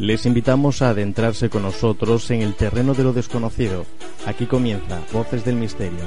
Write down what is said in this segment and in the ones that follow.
Les invitamos a adentrarse con nosotros en el terreno de lo desconocido. Aquí comienza Voces del Misterio.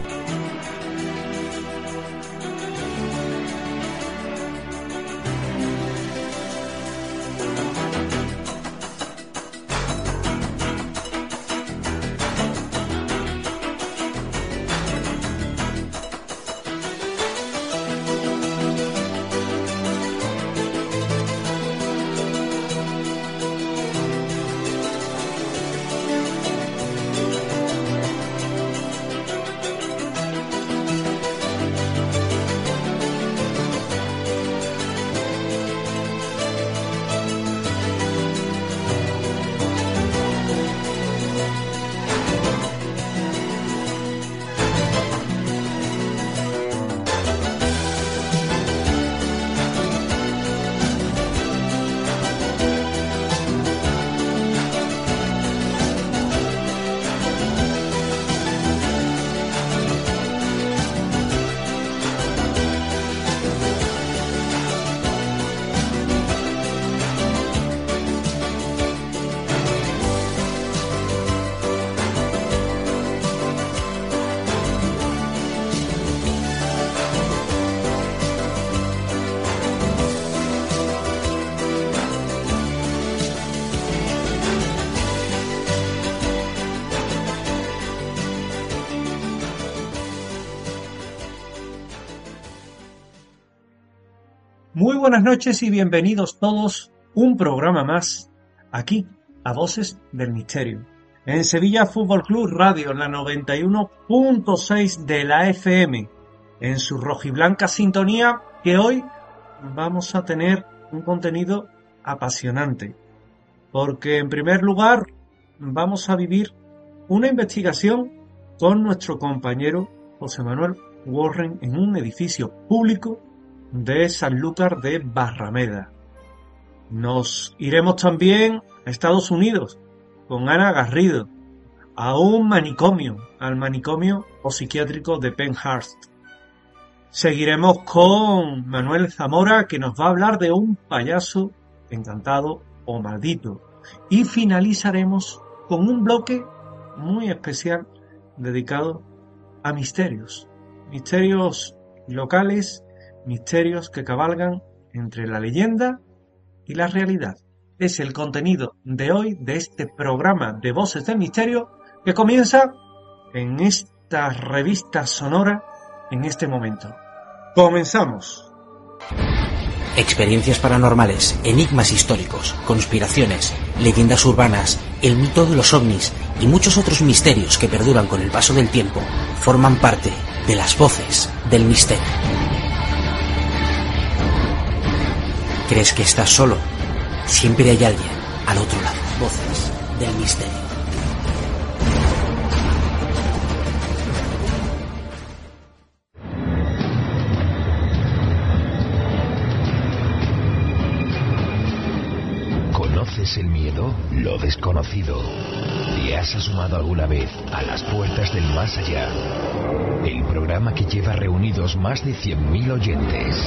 Muy buenas noches y bienvenidos todos un programa más aquí a Voces del Misterio en Sevilla Fútbol Club Radio en la 91.6 de la FM en su rojiblanca sintonía, que hoy vamos a tener un contenido apasionante porque en primer lugar vamos a vivir una investigación con nuestro compañero José Manuel Warren en un edificio público de Sanlúcar de Barrameda. Nos iremos también a Estados Unidos con Ana Garrido a un manicomio, al manicomio o psiquiátrico de Penhurst. Seguiremos con Manuel Zamora, que nos va a hablar de un payaso encantado o maldito, y finalizaremos con un bloque muy especial dedicado a misterios locales, misterios que cabalgan entre la leyenda y la realidad. Es el contenido de hoy de este programa de Voces del Misterio que comienza en esta revista sonora en este momento. Comenzamos. Experiencias paranormales, enigmas históricos, conspiraciones, leyendas urbanas, el mito de los ovnis y muchos otros misterios que perduran con el paso del tiempo forman parte de las Voces del Misterio. ¿Crees que estás solo? Siempre hay alguien al otro lado. Voces del Misterio. ¿Conoces el miedo? Lo desconocido. ¿Te has asomado alguna vez a las puertas del más allá? El programa que lleva reunidos más de 100.000 oyentes.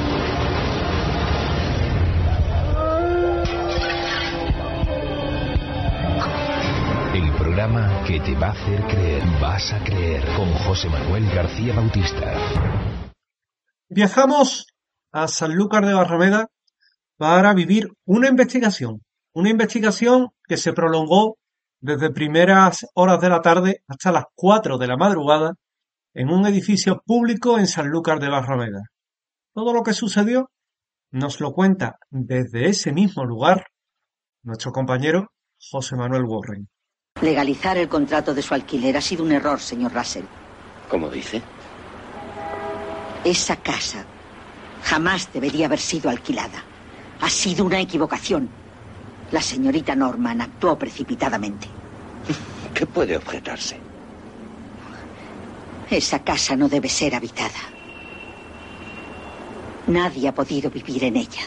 El programa que te va a hacer creer, vas a creer, con José Manuel García Bautista. Viajamos a Sanlúcar de Barrameda para vivir una investigación que se prolongó desde primeras horas de la tarde hasta las 4 de la madrugada en un edificio público en Sanlúcar de Barrameda. Todo lo que sucedió nos lo cuenta desde ese mismo lugar nuestro compañero José Manuel Warren. Legalizar el contrato de su alquiler ha sido un error, señor Russell. ¿Cómo dice? Esa casa jamás debería haber sido alquilada. Ha sido una equivocación. La señorita Norman actuó precipitadamente. ¿Qué puede objetarse? Esa casa no debe ser habitada. Nadie ha podido vivir en ella.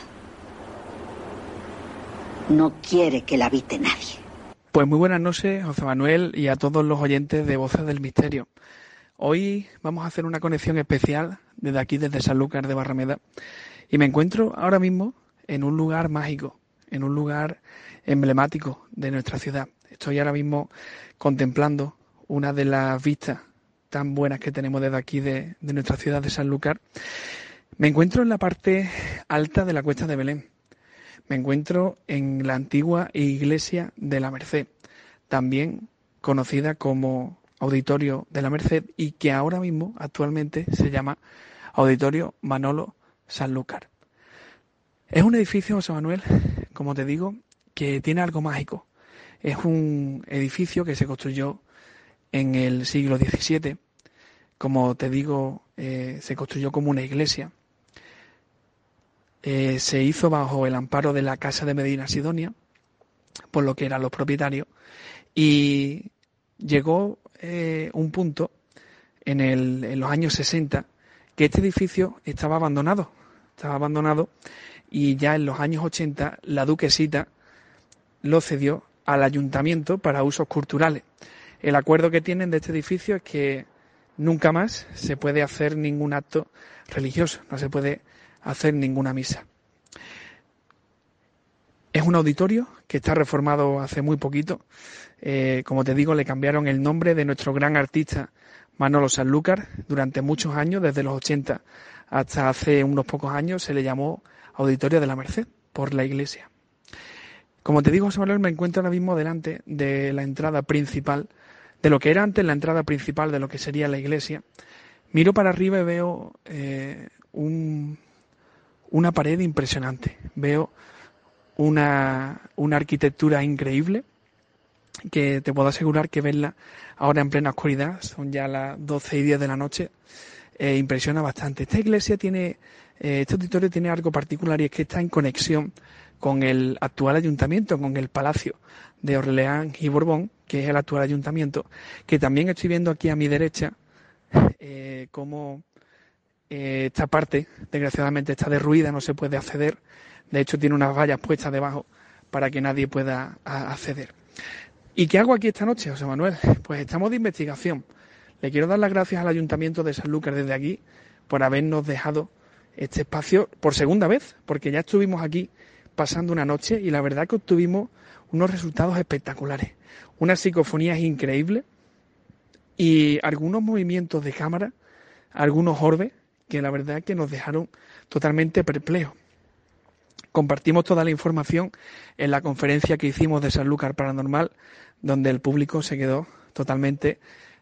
No quiere que la habite nadie. Pues muy buenas noches, José Manuel, y a todos los oyentes de Voces del Misterio. Hoy vamos a hacer una conexión especial desde aquí, desde Sanlúcar de Barrameda, y me encuentro ahora mismo en un lugar mágico, en un lugar emblemático de nuestra ciudad. Estoy ahora mismo contemplando una de las vistas tan buenas que tenemos desde aquí de nuestra ciudad de Sanlúcar. Me encuentro en la parte alta de la Cuesta de Belén. Me encuentro en la antigua iglesia de la Merced, también conocida como Auditorio de la Merced y que ahora mismo, actualmente, se llama Auditorio Manolo Sanlúcar. Es un edificio, José Manuel, como te digo, que tiene algo mágico. Es un edificio que se construyó en el siglo XVII. Como te digo, se construyó como una iglesia. Se hizo bajo el amparo de la Casa de Medina Sidonia, por lo que eran los propietarios, y llegó un punto en los años 60 que este edificio estaba abandonado y ya en los años 80 la duquesita lo cedió al ayuntamiento para usos culturales. El acuerdo que tienen de este edificio es que nunca más se puede hacer ningún acto religioso, no se puede hacer ninguna misa. Es un auditorio que está reformado hace muy poquito. Como te digo, le cambiaron el nombre de nuestro gran artista Manolo Sanlúcar. Durante muchos años, desde los 80 hasta hace unos pocos años, se le llamó Auditorio de la Merced por la iglesia. Como te digo, José Manuel, me encuentro ahora mismo delante de la entrada principal, de lo que era antes la entrada principal de lo que sería la iglesia. Miro para arriba y veo una pared impresionante. Veo una arquitectura increíble que te puedo asegurar que verla ahora en plena oscuridad, son ya las 12:10 de la noche, impresiona bastante. Esta iglesia este auditorio tiene algo particular y es que está en conexión con el actual ayuntamiento, con el Palacio de Orleans y Borbón, que es el actual ayuntamiento, que también estoy viendo aquí a mi derecha como esta parte, desgraciadamente, está derruida, no se puede acceder. De hecho, tiene unas vallas puestas debajo para que nadie pueda acceder. ¿Y qué hago aquí esta noche, José Manuel? Pues estamos de investigación. Le quiero dar las gracias al Ayuntamiento de Sanlúcar desde aquí por habernos dejado este espacio por segunda vez, porque ya estuvimos aquí pasando una noche y la verdad que obtuvimos unos resultados espectaculares. Unas psicofonías increíbles y algunos movimientos de cámara, algunos orbes, que la verdad que nos dejaron totalmente perplejos. Compartimos toda la información en la conferencia que hicimos de Sanlúcar Paranormal, donde el público se quedó totalmente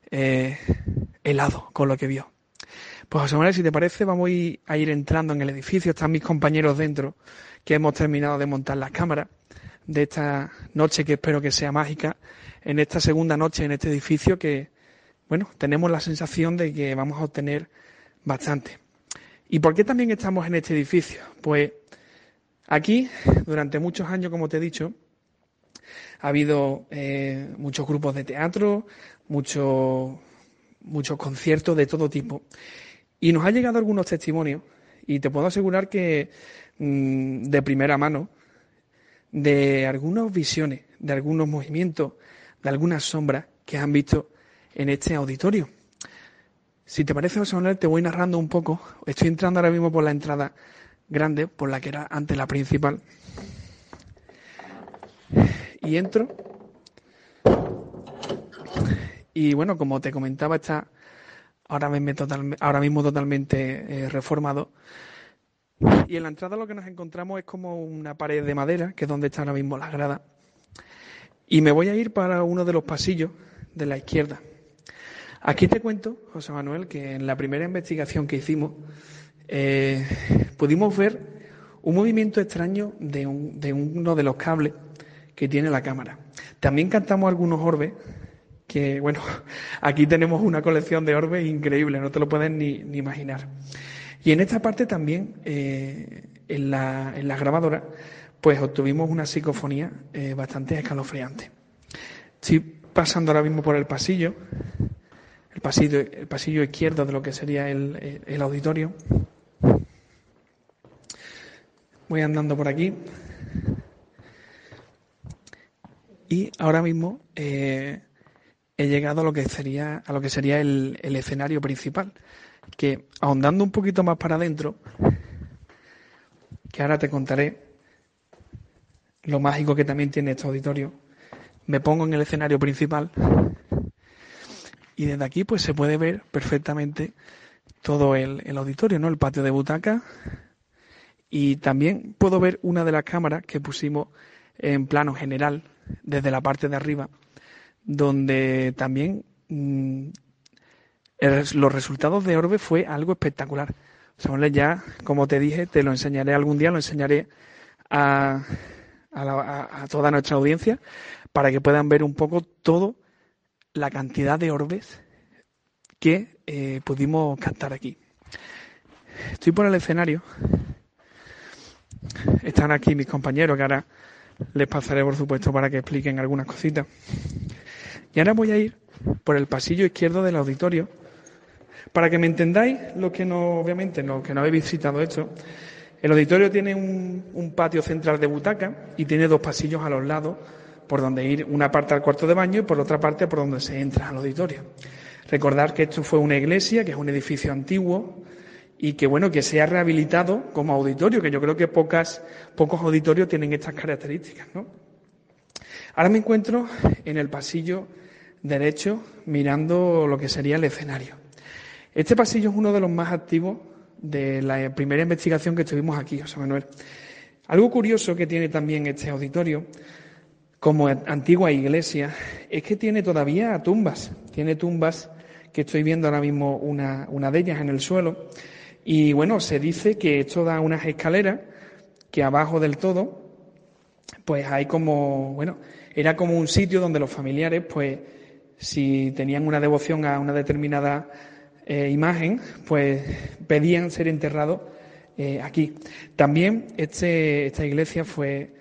helado con lo que vio. Pues José Manuel, si te parece, vamos a ir entrando en el edificio. Están mis compañeros dentro, que hemos terminado de montar las cámaras de esta noche que espero que sea mágica, en esta segunda noche en este edificio que, bueno, tenemos la sensación de que vamos a obtener bastante. ¿Y por qué también estamos en este edificio? Pues aquí, durante muchos años, como te he dicho, ha habido muchos grupos de teatro, muchos conciertos de todo tipo. Y nos han llegado algunos testimonios, y te puedo asegurar que de primera mano, de algunas visiones, de algunos movimientos, de algunas sombras que han visto en este auditorio. Si te parece, José Manuel, te voy narrando un poco. Estoy entrando ahora mismo por la entrada grande, por la que era antes la principal. Y entro. Y bueno, como te comentaba, está ahora mismo totalmente reformado. Y en la entrada lo que nos encontramos es como una pared de madera, que es donde está ahora mismo la grada. Y me voy a ir para uno de los pasillos de la izquierda. Aquí te cuento, José Manuel, que en la primera investigación que hicimos pudimos ver un movimiento extraño de uno de los cables que tiene la cámara. También captamos algunos orbes, que bueno, aquí tenemos una colección de orbes increíble, no te lo puedes ni imaginar. Y en esta parte también, en la grabadora, pues obtuvimos una psicofonía bastante escalofriante. Estoy pasando ahora mismo por el pasillo izquierdo de lo que sería el auditorio. Voy andando por aquí. Y ahora mismo he llegado a lo que sería el escenario principal, que ahondando un poquito más para adentro, que ahora te contaré, lo mágico que también tiene este auditorio. Me pongo en el escenario principal y desde aquí pues se puede ver perfectamente todo el auditorio, ¿no? El patio de butacas, y también puedo ver una de las cámaras que pusimos en plano general desde la parte de arriba, donde también los resultados de Orbe fue algo espectacular. Samuel, ya, como te dije, te lo enseñaré algún día, lo enseñaré a toda nuestra audiencia para que puedan ver un poco toda la cantidad de orbes que pudimos captar aquí. Estoy por el escenario. Están aquí mis compañeros, que ahora les pasaré, por supuesto, para que expliquen algunas cositas. Y ahora voy a ir por el pasillo izquierdo del auditorio para que me entendáis, obviamente, los que no habéis visitado esto. El auditorio tiene un patio central de butacas y tiene dos pasillos a los lados por donde ir, una parte al cuarto de baño y por otra parte por donde se entra al auditorio. Recordar que esto fue una iglesia, que es un edificio antiguo y que, bueno, que se ha rehabilitado como auditorio, que yo creo que pocos auditorios tienen estas características, ¿no? Ahora me encuentro en el pasillo derecho mirando lo que sería el escenario. Este pasillo es uno de los más activos de la primera investigación que estuvimos aquí, José Manuel. Algo curioso que tiene también este auditorio, como antigua iglesia, es que tiene todavía tumbas. Tiene tumbas que estoy viendo ahora mismo una de ellas en el suelo. Y bueno, se dice que esto da unas escaleras que abajo del todo, pues hay era como un sitio donde los familiares, pues si tenían una devoción a una determinada imagen, pues pedían ser enterrados aquí. También esta iglesia fue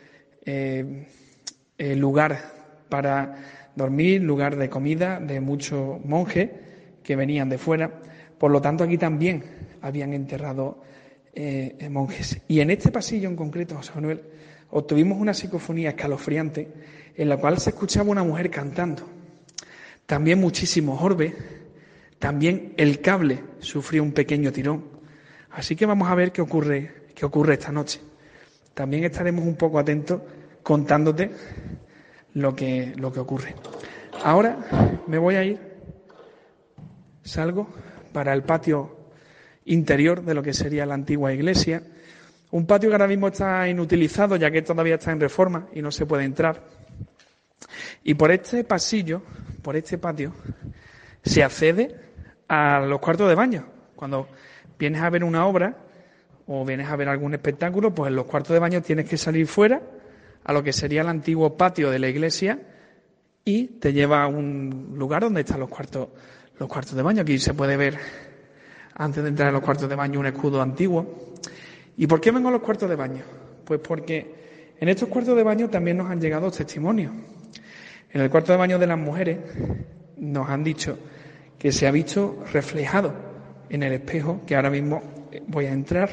lugar para dormir, lugar de comida de muchos monjes que venían de fuera. Por lo tanto, aquí también habían enterrado monjes. Y en este pasillo en concreto, José Manuel, obtuvimos una psicofonía escalofriante en la cual se escuchaba una mujer cantando. También muchísimos orbes. También el cable sufrió un pequeño tirón. Así que vamos a ver qué ocurre esta noche. También estaremos un poco atentos contándote lo que ocurre. Ahora me voy a ir, salgo para el patio interior de lo que sería la antigua iglesia. Un patio que ahora mismo está inutilizado, ya que todavía está en reforma y no se puede entrar. Y por este pasillo, por este patio, se accede a los cuartos de baño. Cuando vienes a ver una obra o vienes a ver algún espectáculo, pues en los cuartos de baño tienes que salir fuera a lo que sería el antiguo patio de la iglesia y te lleva a un lugar donde están los cuartos de baño. Aquí se puede ver, antes de entrar a los cuartos de baño, un escudo antiguo. ¿Y por qué vengo a los cuartos de baño? Pues porque en estos cuartos de baño también nos han llegado testimonios. En el cuarto de baño de las mujeres nos han dicho que se ha visto reflejado en el espejo, que ahora mismo voy a entrar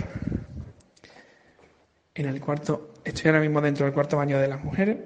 en el cuarto. Estoy ahora mismo dentro del cuarto baño de las mujeres.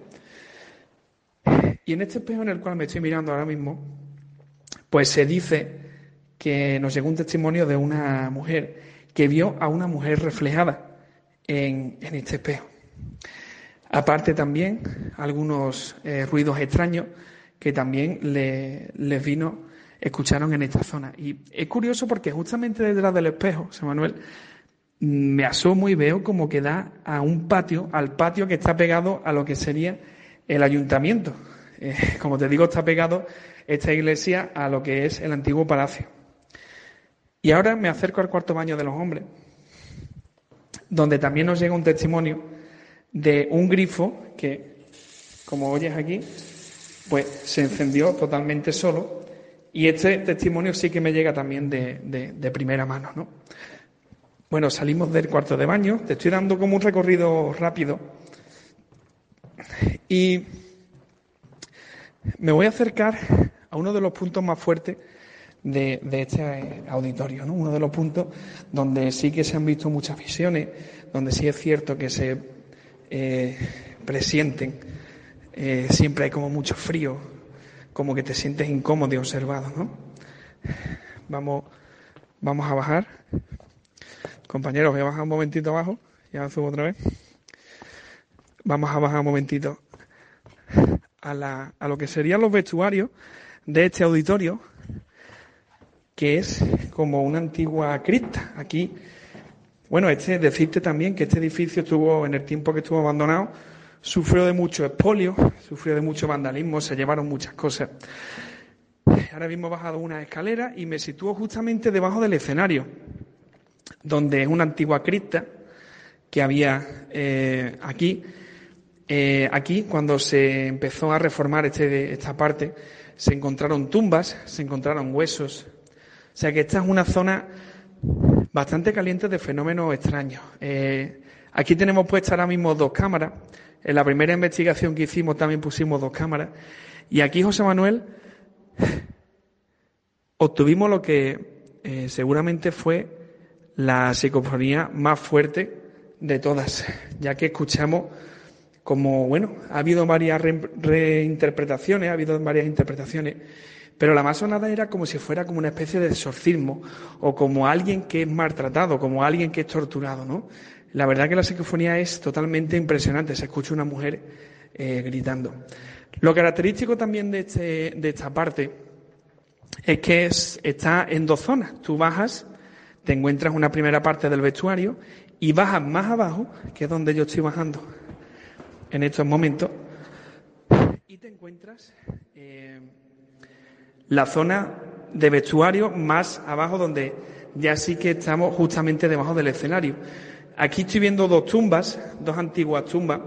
Y en este espejo en el cual me estoy mirando ahora mismo, pues se dice que nos llegó un testimonio de una mujer que vio a una mujer reflejada en este espejo. Aparte también algunos ruidos extraños que también escucharon en esta zona. Y es curioso porque justamente detrás del espejo, José Manuel, me asomo y veo como que da a un patio, al patio que está pegado a lo que sería el ayuntamiento. Como te digo, está pegado esta iglesia a lo que es el antiguo palacio. Y ahora me acerco al cuarto baño de los hombres, donde también nos llega un testimonio de un grifo que, como oyes aquí, pues se encendió totalmente solo. Y este testimonio sí que me llega también de primera mano, ¿no? Bueno, salimos del cuarto de baño, te estoy dando como un recorrido rápido y me voy a acercar a uno de los puntos más fuertes de este auditorio, ¿no? Uno de los puntos donde sí que se han visto muchas visiones, donde sí es cierto que se presienten, siempre hay como mucho frío, como que te sientes incómodo y observado, ¿no? Vamos a bajar. Compañeros, voy a bajar un momentito abajo, ya subo otra vez. vamos a bajar un momentito a lo que serían los vestuarios de este auditorio, que es como una antigua cripta. Aquí, bueno, decirte también que este edificio estuvo, en el tiempo que estuvo abandonado, sufrió de mucho expolio, sufrió de mucho vandalismo, se llevaron muchas cosas. Ahora mismo he bajado una escalera y me sitúo justamente debajo del escenario, donde es una antigua cripta que había aquí. Aquí, cuando se empezó a reformar esta parte, se encontraron tumbas, se encontraron huesos. O sea que esta es una zona bastante caliente de fenómenos extraños. Aquí tenemos puestas ahora mismo 2 cámaras. En la primera investigación que hicimos también pusimos 2 cámaras. Y aquí, José Manuel, obtuvimos lo que seguramente fue la psicofonía más fuerte de todas, ya que escuchamos como, bueno, ha habido varias reinterpretaciones, pero la más sonada era como si fuera como una especie de exorcismo, o como alguien que es maltratado, como alguien que es torturado, ¿no? La verdad que la psicofonía es totalmente impresionante, se escucha una mujer gritando. Lo característico también de esta parte es que está en 2 zonas. Tú bajas, te encuentras una primera parte del vestuario y bajas más abajo, que es donde yo estoy bajando en estos momentos, y te encuentras la zona de vestuario más abajo, donde ya sí que estamos justamente debajo del escenario. Aquí estoy viendo 2 tumbas, 2 antiguas tumbas,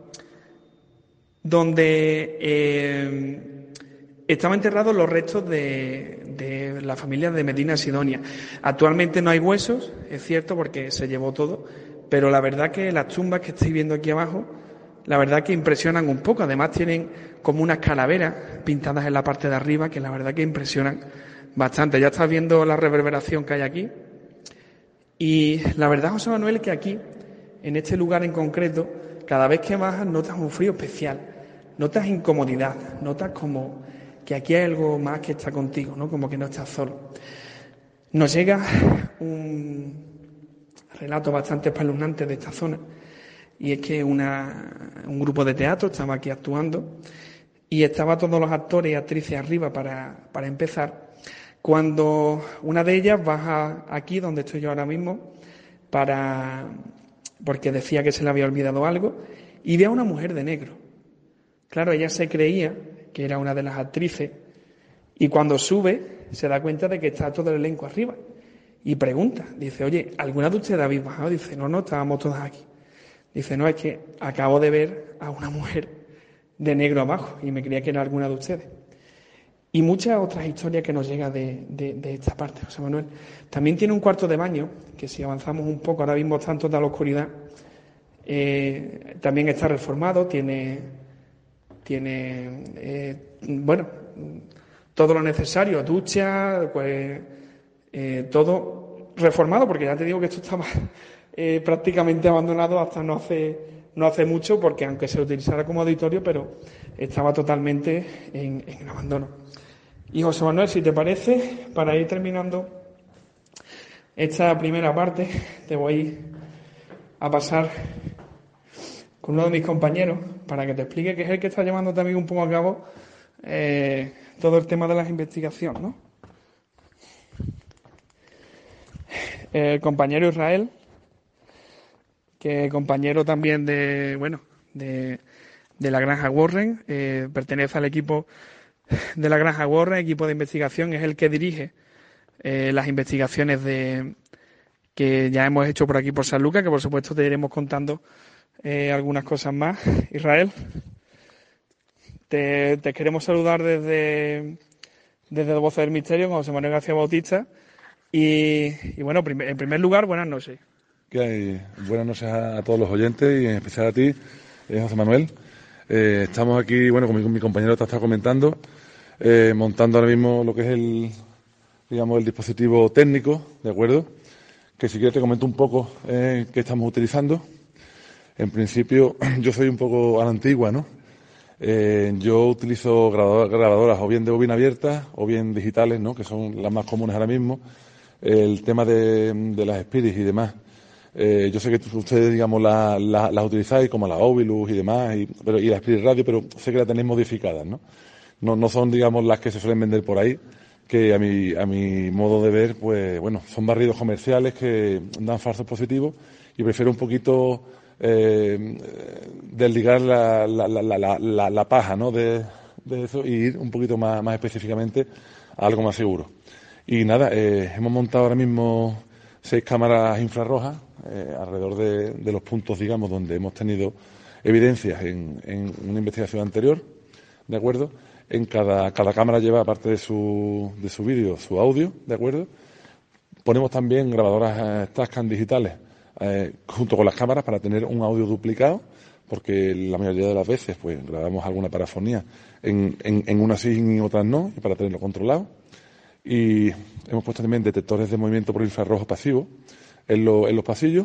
donde estaban enterrados los restos de la familia de Medina Sidonia. Actualmente no hay huesos, es cierto, porque se llevó todo, pero la verdad que las tumbas que estoy viendo aquí abajo, la verdad que impresionan un poco. Además tienen como unas calaveras pintadas en la parte de arriba que la verdad que impresionan bastante. Ya estás viendo la reverberación que hay aquí. Y la verdad, José Manuel, que aquí, en este lugar en concreto, cada vez que bajas notas un frío especial, notas incomodidad, notas como que aquí hay algo más que está contigo, ¿no? Como que no estás solo. Nos llega un relato bastante espeluznante de esta zona, y es que un grupo de teatro estaba aquí actuando y estaban todos los actores y actrices arriba para empezar, cuando una de ellas baja aquí donde estoy yo ahora mismo porque decía que se le había olvidado algo, y ve a una mujer de negro. Claro, ella se creía que era una de las actrices, y cuando sube se da cuenta de que está todo el elenco arriba y pregunta, dice: oye, ¿alguna de ustedes habéis bajado? Dice: no, estábamos todas aquí. Dice: no, es que acabo de ver a una mujer de negro abajo y me creía que era alguna de ustedes. Y muchas otras historias que nos llegan de esta parte, José Manuel. También tiene un cuarto de baño, que si avanzamos un poco, ahora mismo está en toda la oscuridad, también está reformado, tiene todo lo necesario, ducha, pues todo reformado, porque ya te digo que esto estaba prácticamente abandonado hasta no hace mucho, porque aunque se utilizara como auditorio, pero estaba totalmente en abandono. Y José Manuel, si te parece, para ir terminando esta primera parte, te voy a pasar con uno de mis compañeros para que te explique, que es el que está llevando también un poco a cabo todo el tema de las investigaciones, ¿no? El compañero Israel, que es compañero también de la Granja Warren, pertenece al equipo de la Granja Warren, equipo de investigación, es el que dirige las investigaciones que ya hemos hecho por aquí por San Lucas, que por supuesto te iremos contando algunas cosas más. Israel, te queremos saludar desde Voces del Misterio con José Manuel García Bautista y bueno, en primer lugar, buenas noches. ¿Qué hay? Buenas noches a todos los oyentes y en especial a ti, José Manuel. Estamos aquí, bueno, como mi compañero te está comentando, montando ahora mismo lo que es el dispositivo técnico, ¿de acuerdo? Que si quieres te comento un poco qué estamos utilizando. En principio, yo soy un poco a la antigua, ¿no? Yo utilizo grabadoras o bien de bobina abierta o bien digitales, ¿no? Que son las más comunes ahora mismo. El tema de las Spirit y demás, Yo sé que ustedes, digamos, las utilizáis como la Ovilus y demás, y la Spirit Radio, pero sé que la tenéis modificadas, ¿no? No son, digamos, las que se suelen vender por ahí, que a mi modo de ver, pues bueno, son barridos comerciales que dan falsos positivos, y prefiero un poquito desligar la paja, ¿no? de eso, y ir un poquito más específicamente a algo más seguro. Y nada, hemos montado ahora mismo 6 cámaras infrarrojas alrededor de los puntos, digamos, donde hemos tenido evidencias en una investigación anterior, ¿de acuerdo? En cada cámara lleva, aparte de su vídeo, su audio, ¿de acuerdo? Ponemos también grabadoras Tascam digitales junto con las cámaras para tener un audio duplicado, porque la mayoría de las veces pues grabamos alguna parafonía en unas sí y en otras no, y para tenerlo controlado. Y hemos puesto también detectores de movimiento por infrarrojo pasivo en los pasillos.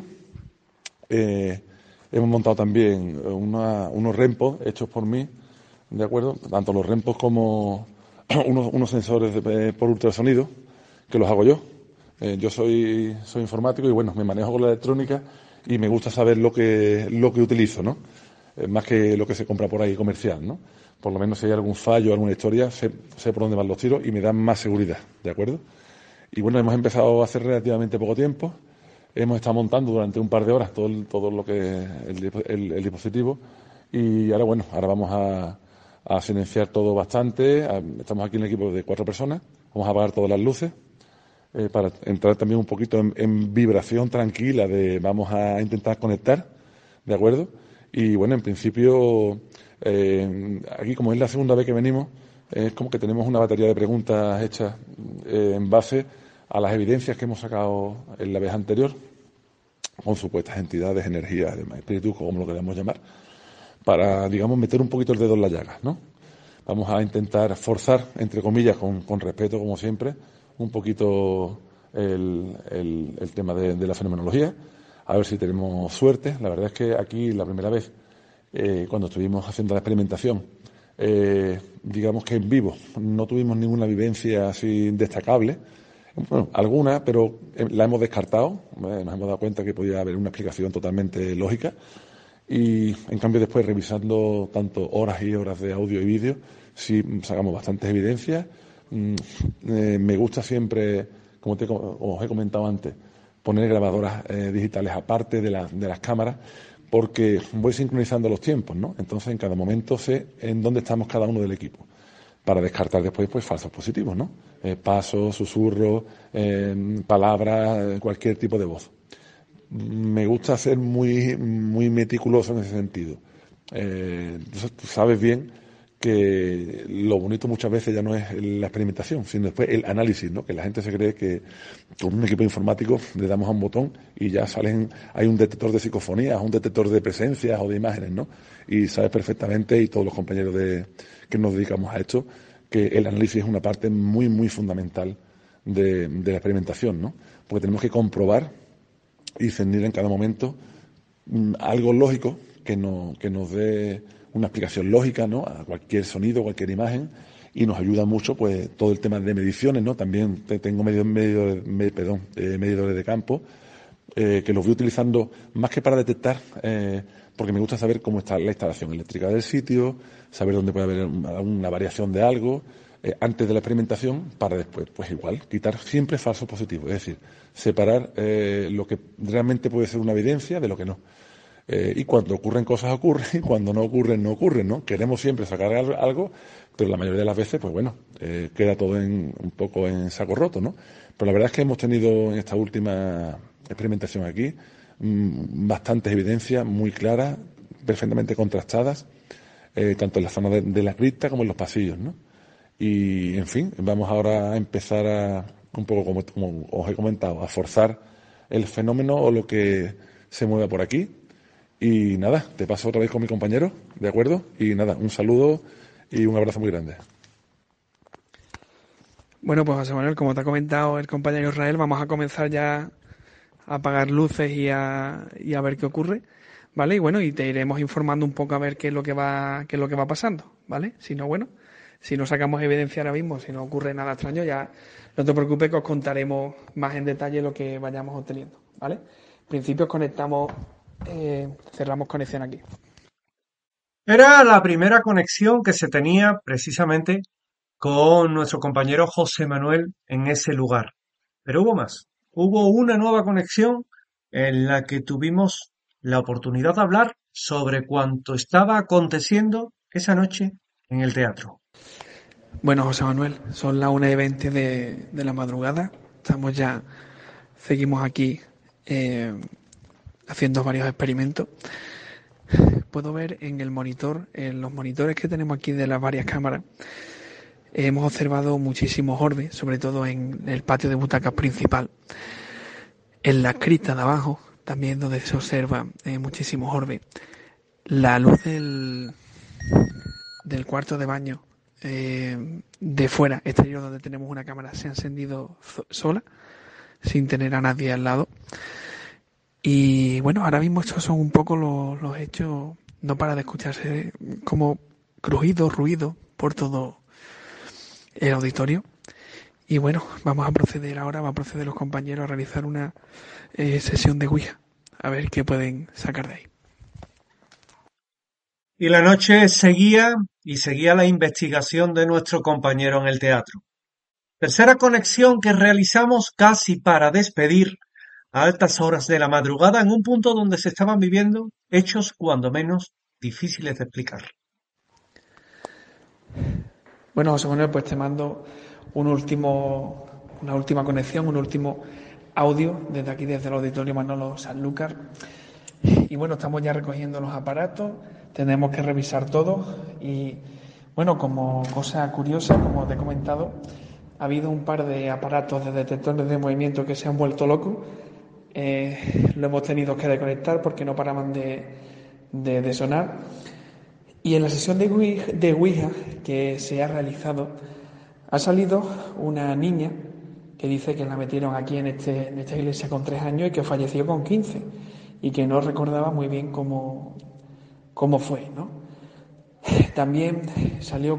Hemos montado también unos rempos hechos por mí, ¿de acuerdo? Tanto los rempos como unos sensores por ultrasonido, que los hago yo. Yo soy informático y bueno, me manejo con la electrónica y me gusta saber lo que utilizo, ¿no? Más que lo que se compra por ahí comercial, ¿no? Por lo menos si hay algún fallo, alguna historia, sé por dónde van los tiros y me dan más seguridad, ¿de acuerdo? Y bueno, hemos empezado hace relativamente poco tiempo. Hemos estado montando durante un par de horas todo lo que es el dispositivo, y ahora vamos a silenciar todo bastante. Estamos aquí en un equipo de 4 personas. Vamos a apagar todas las luces para entrar también un poquito en vibración tranquila vamos a intentar conectar, ¿de acuerdo? Y bueno, en principio, aquí como es la segunda vez que venimos, es como que tenemos una batería de preguntas hechas en base a las evidencias que hemos sacado en la vez anterior, con supuestas entidades, energías, espíritus, como lo queramos llamar, para, digamos, meter un poquito el dedo en la llaga, ¿no? Vamos a intentar forzar, entre comillas, con respeto, como siempre, un poquito el tema de la fenomenología, a ver si tenemos suerte. La verdad es que aquí, la primera vez, cuando estuvimos haciendo la experimentación, digamos que en vivo no tuvimos ninguna vivencia así destacable. Bueno, alguna, pero la hemos descartado. Nos hemos dado cuenta que podía haber una explicación totalmente lógica. Y en cambio, después, revisando tanto horas y horas de audio y vídeo, sí sacamos bastantes evidencias. Me gusta siempre, como os he comentado antes, poner grabadoras digitales aparte de las cámaras, porque voy sincronizando los tiempos, ¿no? Entonces, en cada momento sé en dónde estamos cada uno del equipo, para descartar después pues falsos positivos, ¿no? Pasos, susurros, palabras, cualquier tipo de voz. Me gusta ser muy, muy meticuloso en ese sentido. Entonces, tú sabes bien que lo bonito muchas veces ya no es la experimentación, sino después el análisis, ¿no? Que la gente se cree que con un equipo informático le damos a un botón y ya hay un detector de psicofonías, un detector de presencias o de imágenes, ¿no? Y sabes perfectamente, y todos los compañeros que nos dedicamos a esto, que el análisis es una parte muy, muy fundamental de la experimentación, ¿no? Porque tenemos que comprobar y discernir en cada momento algo lógico que nos dé una explicación lógica, ¿no? A cualquier sonido, cualquier imagen, y nos ayuda mucho pues todo el tema de mediciones, ¿no? También tengo medidores de campo que los voy utilizando más que para detectar, porque me gusta saber cómo está la instalación eléctrica del sitio, saber dónde puede haber una variación de algo antes de la experimentación, para después, pues igual, quitar siempre falsos positivos, es decir, separar lo que realmente puede ser una evidencia de lo que no. Y cuando ocurren cosas ocurren, y cuando no ocurren, no ocurren, ¿no? Queremos siempre sacar algo, pero la mayoría de las veces, pues bueno, queda todo un poco en saco roto, ¿no? Pero la verdad es que hemos tenido en esta última experimentación aquí bastantes evidencias muy claras, perfectamente contrastadas, tanto en la zona de la cripta como en los pasillos, ¿no? Y, en fin, vamos ahora a empezar un poco como os he comentado, a forzar el fenómeno o lo que se mueva por aquí. Y nada, te paso otra vez con mi compañero, ¿de acuerdo? Y nada, un saludo y un abrazo muy grande. Bueno, pues José Manuel, como te ha comentado el compañero Israel, vamos a comenzar ya a apagar luces y a ver qué ocurre, ¿vale? Y bueno, y te iremos informando un poco a ver qué es lo que va pasando, ¿vale? Si no sacamos evidencia ahora mismo, si no ocurre nada extraño, ya no te preocupes que os contaremos más en detalle lo que vayamos obteniendo, ¿vale? En principio cerramos conexión aquí. Era la primera conexión que se tenía precisamente con nuestro compañero José Manuel en ese lugar. Pero hubo más. Hubo una nueva conexión en la que tuvimos la oportunidad de hablar sobre cuanto estaba aconteciendo esa noche en el teatro. Bueno, José Manuel, son las 1:20 de la madrugada. Seguimos aquí haciendo varios experimentos. Puedo ver en el monitor, en los monitores que tenemos aquí de las varias cámaras, hemos observado muchísimos orbes, sobre todo en el patio de butacas principal. En la cripta de abajo, también donde se observa muchísimos orbes. La luz del cuarto de baño de fuera, exterior, donde tenemos una cámara, se ha encendido sola, sin tener a nadie al lado. Y bueno, ahora mismo estos son un poco los hechos. No para de escucharse como crujidos, ruidos por todo el auditorio. Y bueno, va a proceder los compañeros a realizar una sesión de Ouija, a ver qué pueden sacar de ahí. Y la noche seguía la investigación de nuestro compañero en el teatro. Tercera conexión que realizamos casi para despedir a altas horas de la madrugada en un punto donde se estaban viviendo hechos cuando menos difíciles de explicar. Bueno, José Manuel, pues te mando una última conexión, un último audio desde aquí, desde el Auditorio Manolo Sanlúcar. Y bueno, estamos ya recogiendo los aparatos, tenemos que revisar todo y bueno, como cosa curiosa, como te he comentado, ha habido un par de aparatos de detectores de movimiento que se han vuelto locos. Lo hemos tenido que desconectar porque no paraban de sonar. Y en la sesión de Ouija que se ha realizado, ha salido una niña que dice que la metieron aquí en esta iglesia con 3 años y que falleció con 15 y que no recordaba muy bien cómo fue, ¿no? También salió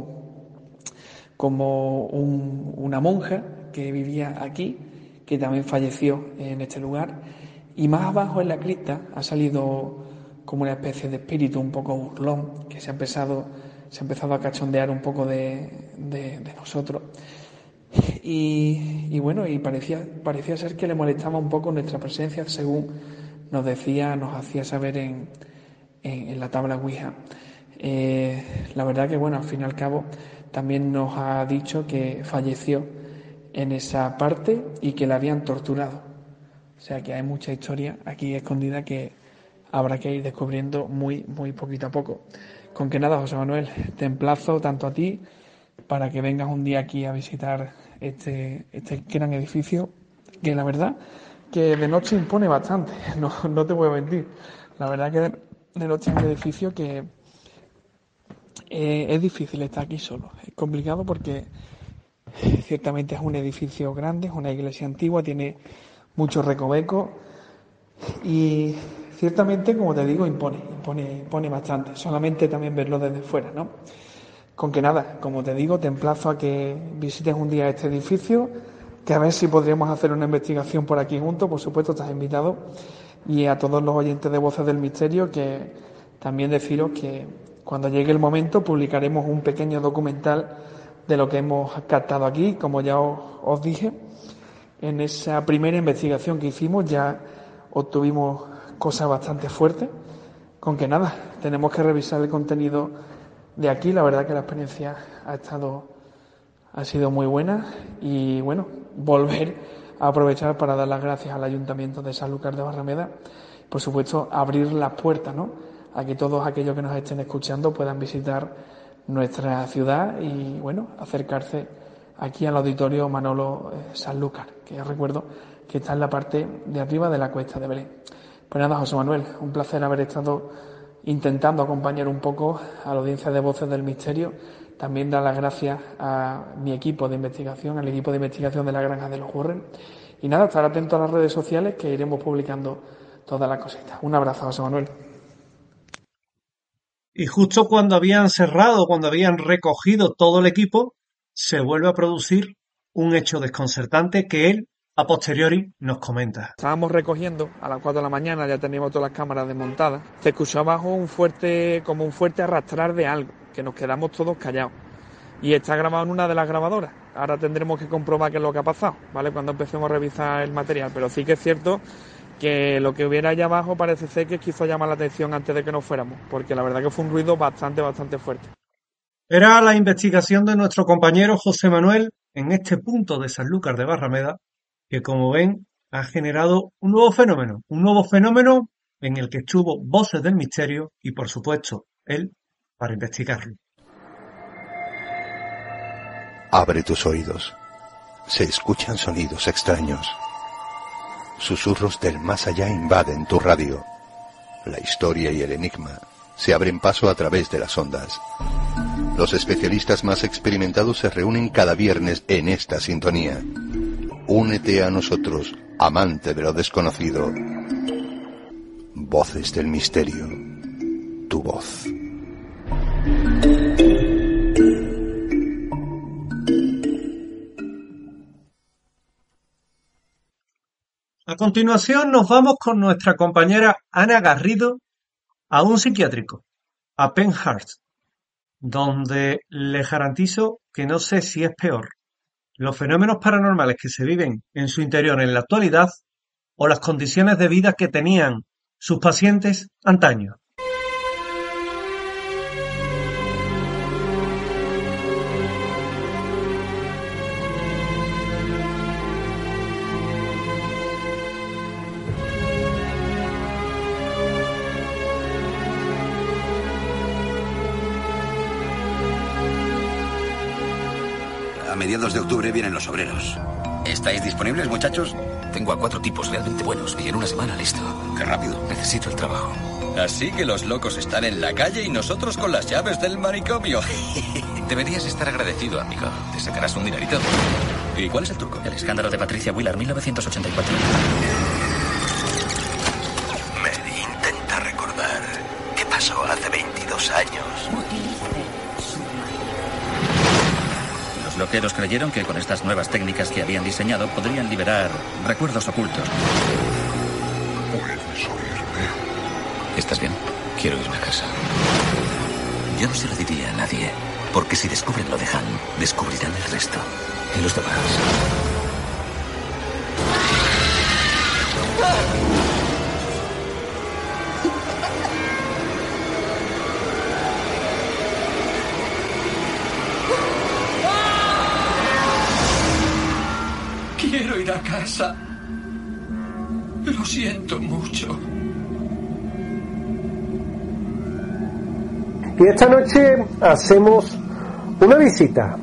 como una monja que vivía aquí, que también falleció en este lugar, y más abajo en la cripta ha salido como una especie de espíritu un poco burlón, que se ha empezado a cachondear un poco de nosotros. Y bueno, y parecía ser que le molestaba un poco nuestra presencia, según nos hacía saber en la tabla Ouija. La verdad que bueno, al fin y al cabo también nos ha dicho que falleció en esa parte y que la habían torturado. O sea que hay mucha historia aquí escondida que habrá que ir descubriendo muy, muy poquito a poco. Con que nada, José Manuel, te emplazo tanto a ti para que vengas un día aquí a visitar este gran edificio, que la verdad que de noche impone bastante, no te voy a mentir. La verdad que de noche es un edificio que es difícil estar aquí solo. Es complicado porque ciertamente es un edificio grande, es una iglesia antigua, tiene muchos recovecos y ciertamente, como te digo, impone bastante. Solamente también verlo desde fuera, ¿no? Con que nada, como te digo, te emplazo a que visites un día este edificio, que a ver si podríamos hacer una investigación por aquí juntos. Por supuesto, estás invitado. Y a todos los oyentes de Voces del Misterio, que también deciros que cuando llegue el momento publicaremos un pequeño documental de lo que hemos captado aquí. Como ya os dije, en esa primera investigación que hicimos ya obtuvimos cosas bastante fuertes. Con que nada, tenemos que revisar el contenido de aquí. La verdad que la experiencia ha sido muy buena y bueno, volver a aprovechar para dar las gracias al Ayuntamiento de Sanlúcar de Barrameda. Por supuesto, abrir las puertas, ¿no?, a que todos aquellos que nos estén escuchando puedan visitar nuestra ciudad y bueno, acercarse aquí al Auditorio Manolo Sanlúcar, que os recuerdo que está en la parte de arriba de la Cuesta de Belén. Pues nada, José Manuel, un placer haber estado intentando acompañar un poco a la audiencia de Voces del Misterio. También dar las gracias a mi equipo de investigación, al equipo de investigación de la Granja de los Warren. Y nada, estar atento a las redes sociales, que iremos publicando todas las cositas. Un abrazo, José Manuel. Y justo cuando habían cerrado, cuando habían recogido todo el equipo, se vuelve a producir un hecho desconcertante que él a posteriori nos comenta. Estábamos recogiendo a las 4 de la mañana, ya teníamos todas las cámaras desmontadas. Se escuchó abajo un fuerte arrastrar de algo, que nos quedamos todos callados. Y está grabado en una de las grabadoras. Ahora tendremos que comprobar qué es lo que ha pasado, ¿vale? Cuando empecemos a revisar el material. Pero sí que es cierto que lo que hubiera allá abajo parece ser que quiso llamar la atención antes de que nos fuéramos, porque la verdad que fue un ruido bastante fuerte. Era la investigación de nuestro compañero José Manuel en este punto de Sanlúcar de Barrameda, que como ven ha generado un nuevo fenómeno en el que estuvo Voces del Misterio y por supuesto él para investigarlo. Abre tus oídos. Se escuchan sonidos extraños. Susurros del más allá invaden tu radio. La historia y el enigma se abren paso a través de las ondas. Los especialistas más experimentados se reúnen cada viernes en esta sintonía. Únete a nosotros, amante de lo desconocido. Voces del Misterio. Tu voz. A continuación nos vamos con nuestra compañera Ana Garrido a un psiquiátrico, a Penhurst, donde les garantizo que no sé si es peor los fenómenos paranormales que se viven en su interior en la actualidad o las condiciones de vida que tenían sus pacientes antaño. A mediados de octubre vienen los obreros. ¿Estáis disponibles, muchachos? Tengo a 4 tipos realmente buenos y en una semana listo. ¡Qué rápido! Necesito el trabajo. Así que los locos están en la calle y nosotros con las llaves del manicomio. Deberías estar agradecido, amigo. Te sacarás un dinerito. ¿Y cuál es el truco? El escándalo de Patricia Wheeler, 1984. Mary, intenta recordar. ¿Qué pasó hace 22 años? Los loqueros creyeron que con estas nuevas técnicas que habían diseñado podrían liberar recuerdos ocultos. Puedes oírme. ¿Estás bien? Quiero irme a casa. Yo no se lo diría a nadie, porque si descubren lo de Han, descubrirán el resto. Y los demás. Quiero ir a casa. Lo siento mucho. Y esta noche hacemos una visita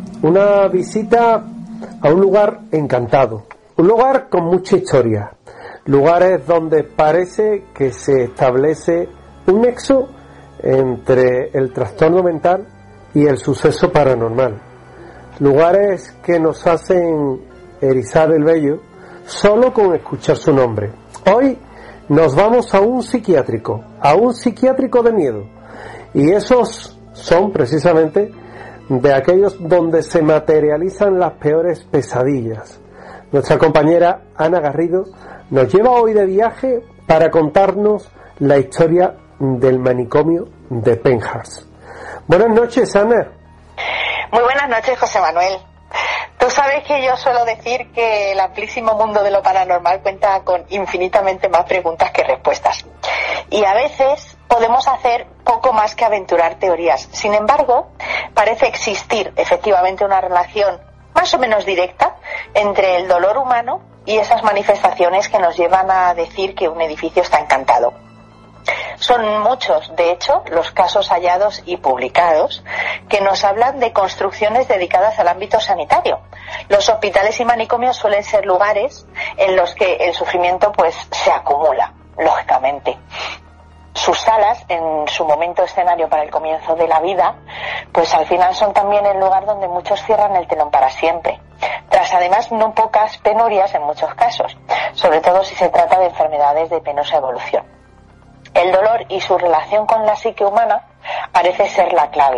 a un lugar encantado, un lugar con mucha historia, lugares donde parece que se establece un nexo entre el trastorno mental y el suceso paranormal, lugares que nos hacen erizar el vello solo con escuchar su nombre. Hoy nos vamos a un psiquiátrico de miedo. Y esos son precisamente de aquellos donde se materializan las peores pesadillas. Nuestra compañera Ana Garrido nos lleva hoy de viaje para contarnos la historia del manicomio de Penhurst. Buenas noches, Ana. Muy buenas noches, José Manuel. Tú sabes que yo suelo decir que el amplísimo mundo de lo paranormal cuenta con infinitamente más preguntas que respuestas. Y a veces podemos hacer poco más que aventurar teorías. Sin embargo, parece existir efectivamente una relación más o menos directa entre el dolor humano y esas manifestaciones que nos llevan a decir que un edificio está encantado. Son muchos, de hecho, los casos hallados y publicados que nos hablan de construcciones dedicadas al ámbito sanitario. Los hospitales y manicomios suelen ser lugares en los que el sufrimiento pues se acumula, lógicamente. Sus salas, en su momento escenario para el comienzo de la vida, pues al final son también el lugar donde muchos cierran el telón para siempre, tras además no pocas penurias en muchos casos, sobre todo si se trata de enfermedades de penosa evolución. El dolor y su relación con la psique humana parece ser la clave,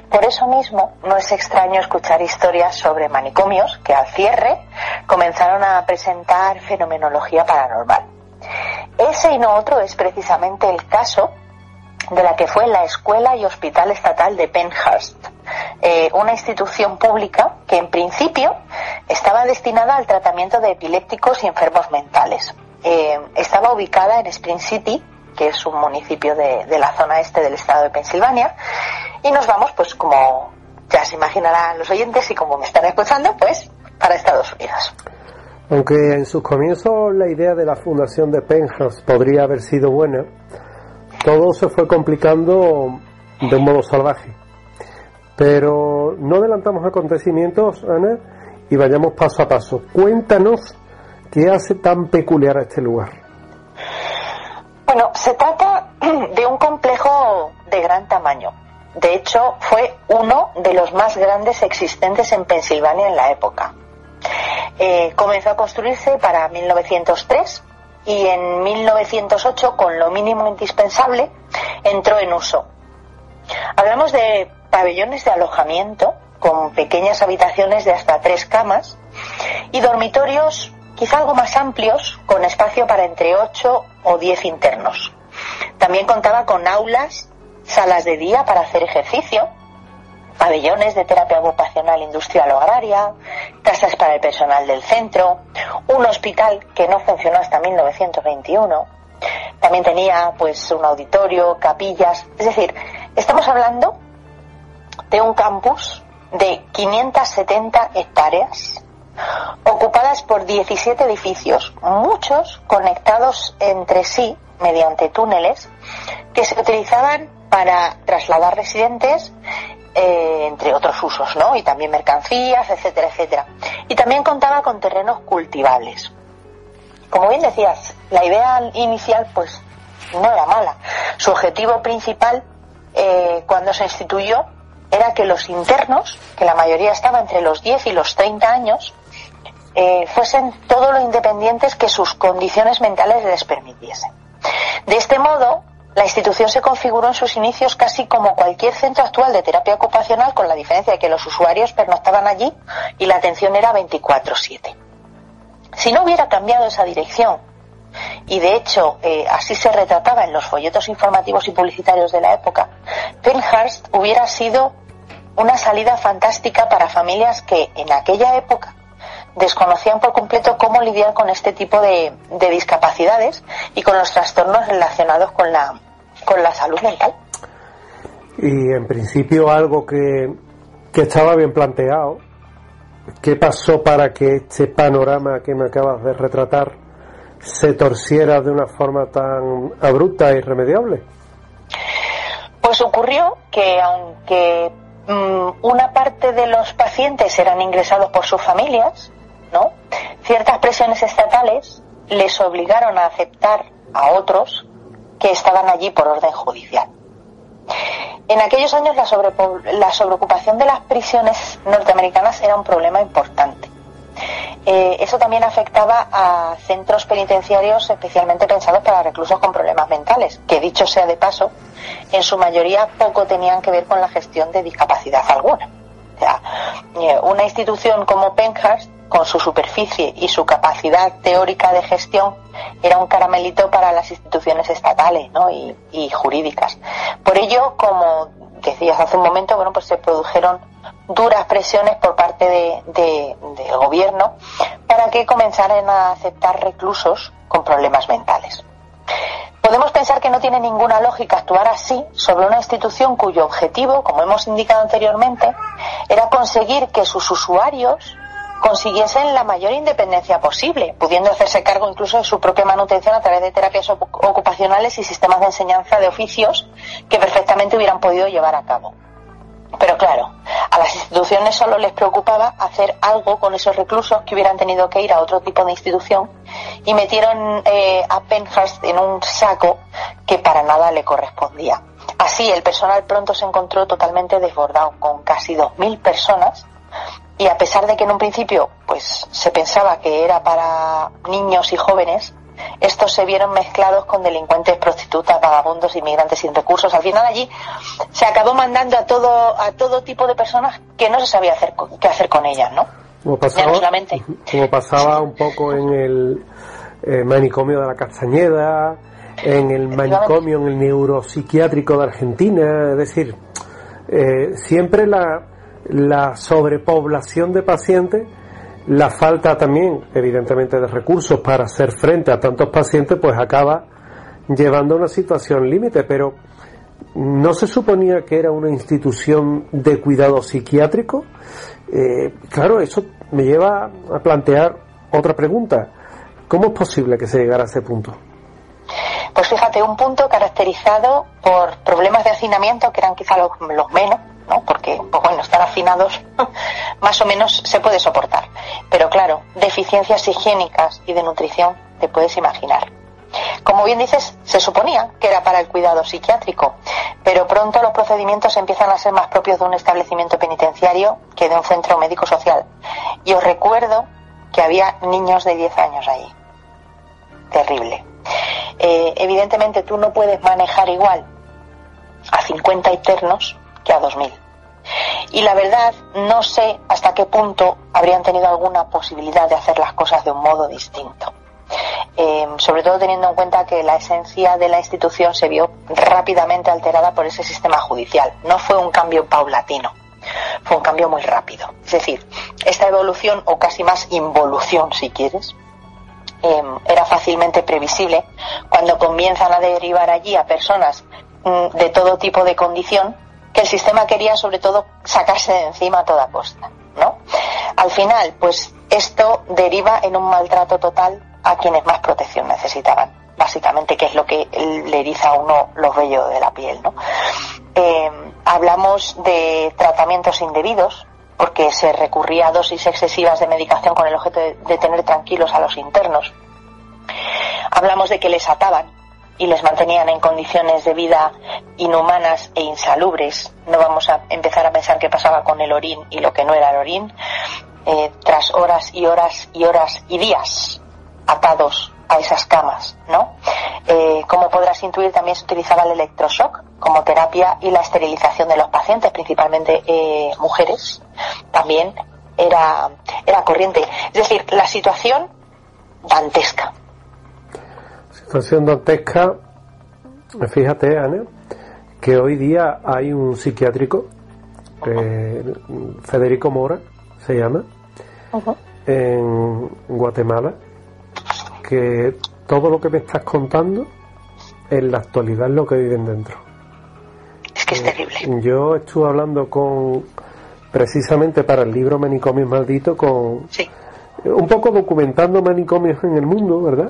Por eso mismo no es extraño escuchar historias sobre manicomios que al cierre comenzaron a presentar fenomenología paranormal. Ese y no otro es precisamente el caso de la que fue la Escuela y Hospital Estatal de Penhurst, una institución pública que en principio estaba destinada al tratamiento de epilépticos y enfermos mentales. Estaba ubicada en Spring City, que es un municipio de la zona este del estado de Pensilvania, y nos vamos, pues como ya se imaginarán los oyentes y como me están escuchando, pues para Estados Unidos. Aunque en sus comienzos la idea de la fundación de Penhurst podría haber sido buena, todo se fue complicando de un modo salvaje. Pero no adelantamos acontecimientos, Ana, y vayamos paso a paso. Cuéntanos qué hace tan peculiar a este lugar. Bueno, se trata de un complejo de gran tamaño. De hecho, fue uno de los más grandes existentes en Pensilvania en la época. Comenzó a construirse para 1903 y en 1908, con lo mínimo indispensable, entró en uso. Hablamos de pabellones de alojamiento con pequeñas habitaciones de hasta 3 camas y dormitorios quizá algo más amplios, con espacio para entre 8 o 10 internos. También contaba con aulas, salas de día para hacer ejercicio, pabellones de terapia ocupacional industrial o agraria, casas para el personal del centro, un hospital que no funcionó hasta 1921. También tenía pues un auditorio, capillas. Es decir, estamos hablando de un campus de 570 hectáreas ocupadas por 17 edificios, muchos conectados entre sí mediante túneles que se utilizaban para trasladar residentes, entre otros usos, ¿no? Y también mercancías, etcétera, etcétera. Y también contaba con terrenos cultivables. Como bien decías, la idea inicial pues no era mala. Su objetivo principal, cuando se instituyó, era que los internos, que la mayoría estaba entre los 10 y los 30 años, fuesen todo lo independientes que sus condiciones mentales les permitiesen. De este modo, la institución se configuró en sus inicios casi como cualquier centro actual de terapia ocupacional, con la diferencia de que los usuarios pernoctaban allí y la atención era 24/7. Si no hubiera cambiado esa dirección, y de hecho así se retrataba en los folletos informativos y publicitarios de la época, Penhurst hubiera sido una salida fantástica para familias que en aquella época desconocían por completo cómo lidiar con este tipo de discapacidades y con los trastornos relacionados con la salud mental. Y en principio algo que estaba bien planteado. ¿Qué pasó para que este panorama que me acabas de retratar se torciera de una forma tan abrupta e irremediable? Pues ocurrió que aunque una parte de los pacientes eran ingresados por sus familias, ¿no?, ciertas presiones estatales les obligaron a aceptar a otros que estaban allí por orden judicial. En aquellos años la sobreocupación de las prisiones norteamericanas era un problema importante. Eso también afectaba a centros penitenciarios especialmente pensados para reclusos con problemas mentales, que dicho sea de paso, en su mayoría poco tenían que ver con la gestión de discapacidad alguna. O sea, una institución como Penhurst, con su superficie y su capacidad teórica de gestión, era un caramelito para las instituciones estatales, ¿no?, y jurídicas. Por ello, como decías hace un momento, bueno, pues se produjeron duras presiones por parte del gobierno para que comenzaran a aceptar reclusos con problemas mentales. Podemos pensar que no tiene ninguna lógica actuar así sobre una institución cuyo objetivo, como hemos indicado anteriormente, era conseguir que sus usuarios consiguiesen la mayor independencia posible, pudiendo hacerse cargo incluso de su propia manutención a través de terapias ocupacionales y sistemas de enseñanza de oficios que perfectamente hubieran podido llevar a cabo. Pero claro, a las instituciones solo les preocupaba hacer algo con esos reclusos que hubieran tenido que ir a otro tipo de institución, y metieron a Penhurst en un saco que para nada le correspondía. Así, el personal pronto se encontró totalmente desbordado, con casi 2.000 personas, y a pesar de que en un principio pues se pensaba que era para niños y jóvenes, estos se vieron mezclados con delincuentes, prostitutas, vagabundos, inmigrantes sin recursos. Al final allí se acabó mandando a todo tipo de personas que no se sabía qué hacer con ellas, ¿no? Como pasaba un poco en el manicomio de la Castañeda, en el manicomio, en el neuropsiquiátrico de Argentina. Es decir, siempre la sobrepoblación de pacientes, la falta también, evidentemente, de recursos para hacer frente a tantos pacientes, pues acaba llevando a una situación límite. Pero ¿no se suponía que era una institución de cuidado psiquiátrico? Claro, eso me lleva a plantear otra pregunta. ¿Cómo es posible que se llegara a ese punto? Pues fíjate, un punto caracterizado por problemas de hacinamiento, que eran quizá los menos, ¿no? Porque, pues bueno, estar hacinados más o menos se puede soportar. Pero claro, deficiencias higiénicas y de nutrición, te puedes imaginar. Como bien dices, se suponía que era para el cuidado psiquiátrico, pero pronto los procedimientos empiezan a ser más propios de un establecimiento penitenciario que de un centro médico-social. Y os recuerdo que había niños de 10 años allí. Terrible. Evidentemente tú no puedes manejar igual a 50 internos que a 2000. Y la verdad, no sé hasta qué punto habrían tenido alguna posibilidad de hacer las cosas de un modo distinto. Sobre todo teniendo en cuenta que la esencia de la institución se vio rápidamente alterada por ese sistema judicial. No fue un cambio paulatino, fue un cambio muy rápido. Es decir, esta evolución, o casi más involución si quieres, era fácilmente previsible cuando comienzan a derivar allí a personas de todo tipo de condición que el sistema quería sobre todo sacarse de encima a toda costa, ¿no? Al final, pues esto deriva en un maltrato total a quienes más protección necesitaban, básicamente, que es lo que le eriza a uno los vellos de la piel, ¿no? Hablamos de tratamientos indebidos, porque se recurría a dosis excesivas de medicación con el objeto de tener tranquilos a los internos. Hablamos de que les ataban y les mantenían en condiciones de vida inhumanas e insalubres. No vamos a empezar a pensar qué pasaba con el orín y lo que no era el orín, tras horas y horas y horas y días atados a esas camas, ¿no? Como podrás intuir, también se utilizaba el electroshock como terapia, y la esterilización de los pacientes, principalmente mujeres, también era corriente. Es decir, la situación dantesca. Situación dantesca. Fíjate, Ana, que hoy día hay un psiquiátrico, Federico Mora se llama, en Guatemala, que todo lo que me estás contando en la actualidad es lo que viven dentro. Es que es terrible. Yo estuve hablando precisamente para el libro Manicomios Malditos, un poco documentando manicomios en el mundo, ¿verdad?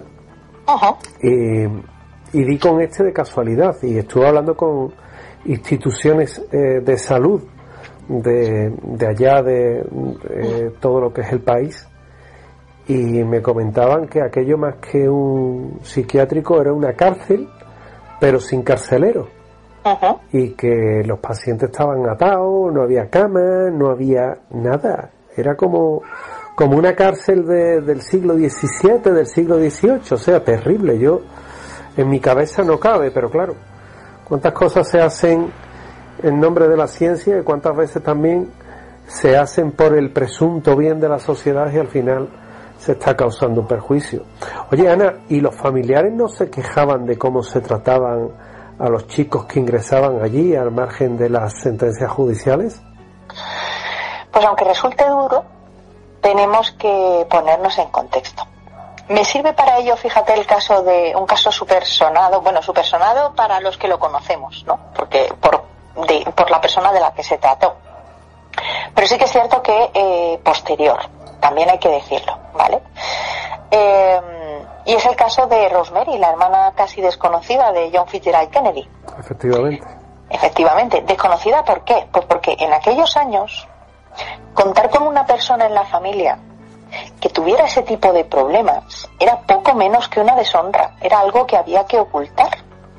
Y di con este de casualidad, y estuve hablando con instituciones de salud de allá de todo lo que es el país, y me comentaban que aquello, más que un psiquiátrico, era una cárcel, pero sin carcelero. Y que los pacientes estaban atados, no había cama, no había nada. Era como una cárcel del siglo XVII, del siglo XVIII. O sea, terrible. Yo, en mi cabeza no cabe, pero claro, cuántas cosas se hacen en nombre de la ciencia y cuántas veces también se hacen por el presunto bien de la sociedad, y al final se está causando un perjuicio. Oye, Ana, ¿y los familiares no se quejaban de cómo se trataban a los chicos que ingresaban allí al margen de las sentencias judiciales? Pues aunque resulte duro, tenemos que ponernos en contexto. Me sirve para ello, fíjate, un caso supersonado para los que lo conocemos, ¿no? Porque por la persona de la que se trató. Pero sí que es cierto que posterior, también hay que decirlo, ¿vale? Y es el caso de Rosemary, la hermana casi desconocida de John Fitzgerald Kennedy. Efectivamente. ¿Desconocida por qué? Pues porque en aquellos años, contar con una persona en la familia que tuviera ese tipo de problemas era poco menos que una deshonra, era algo que había que ocultar.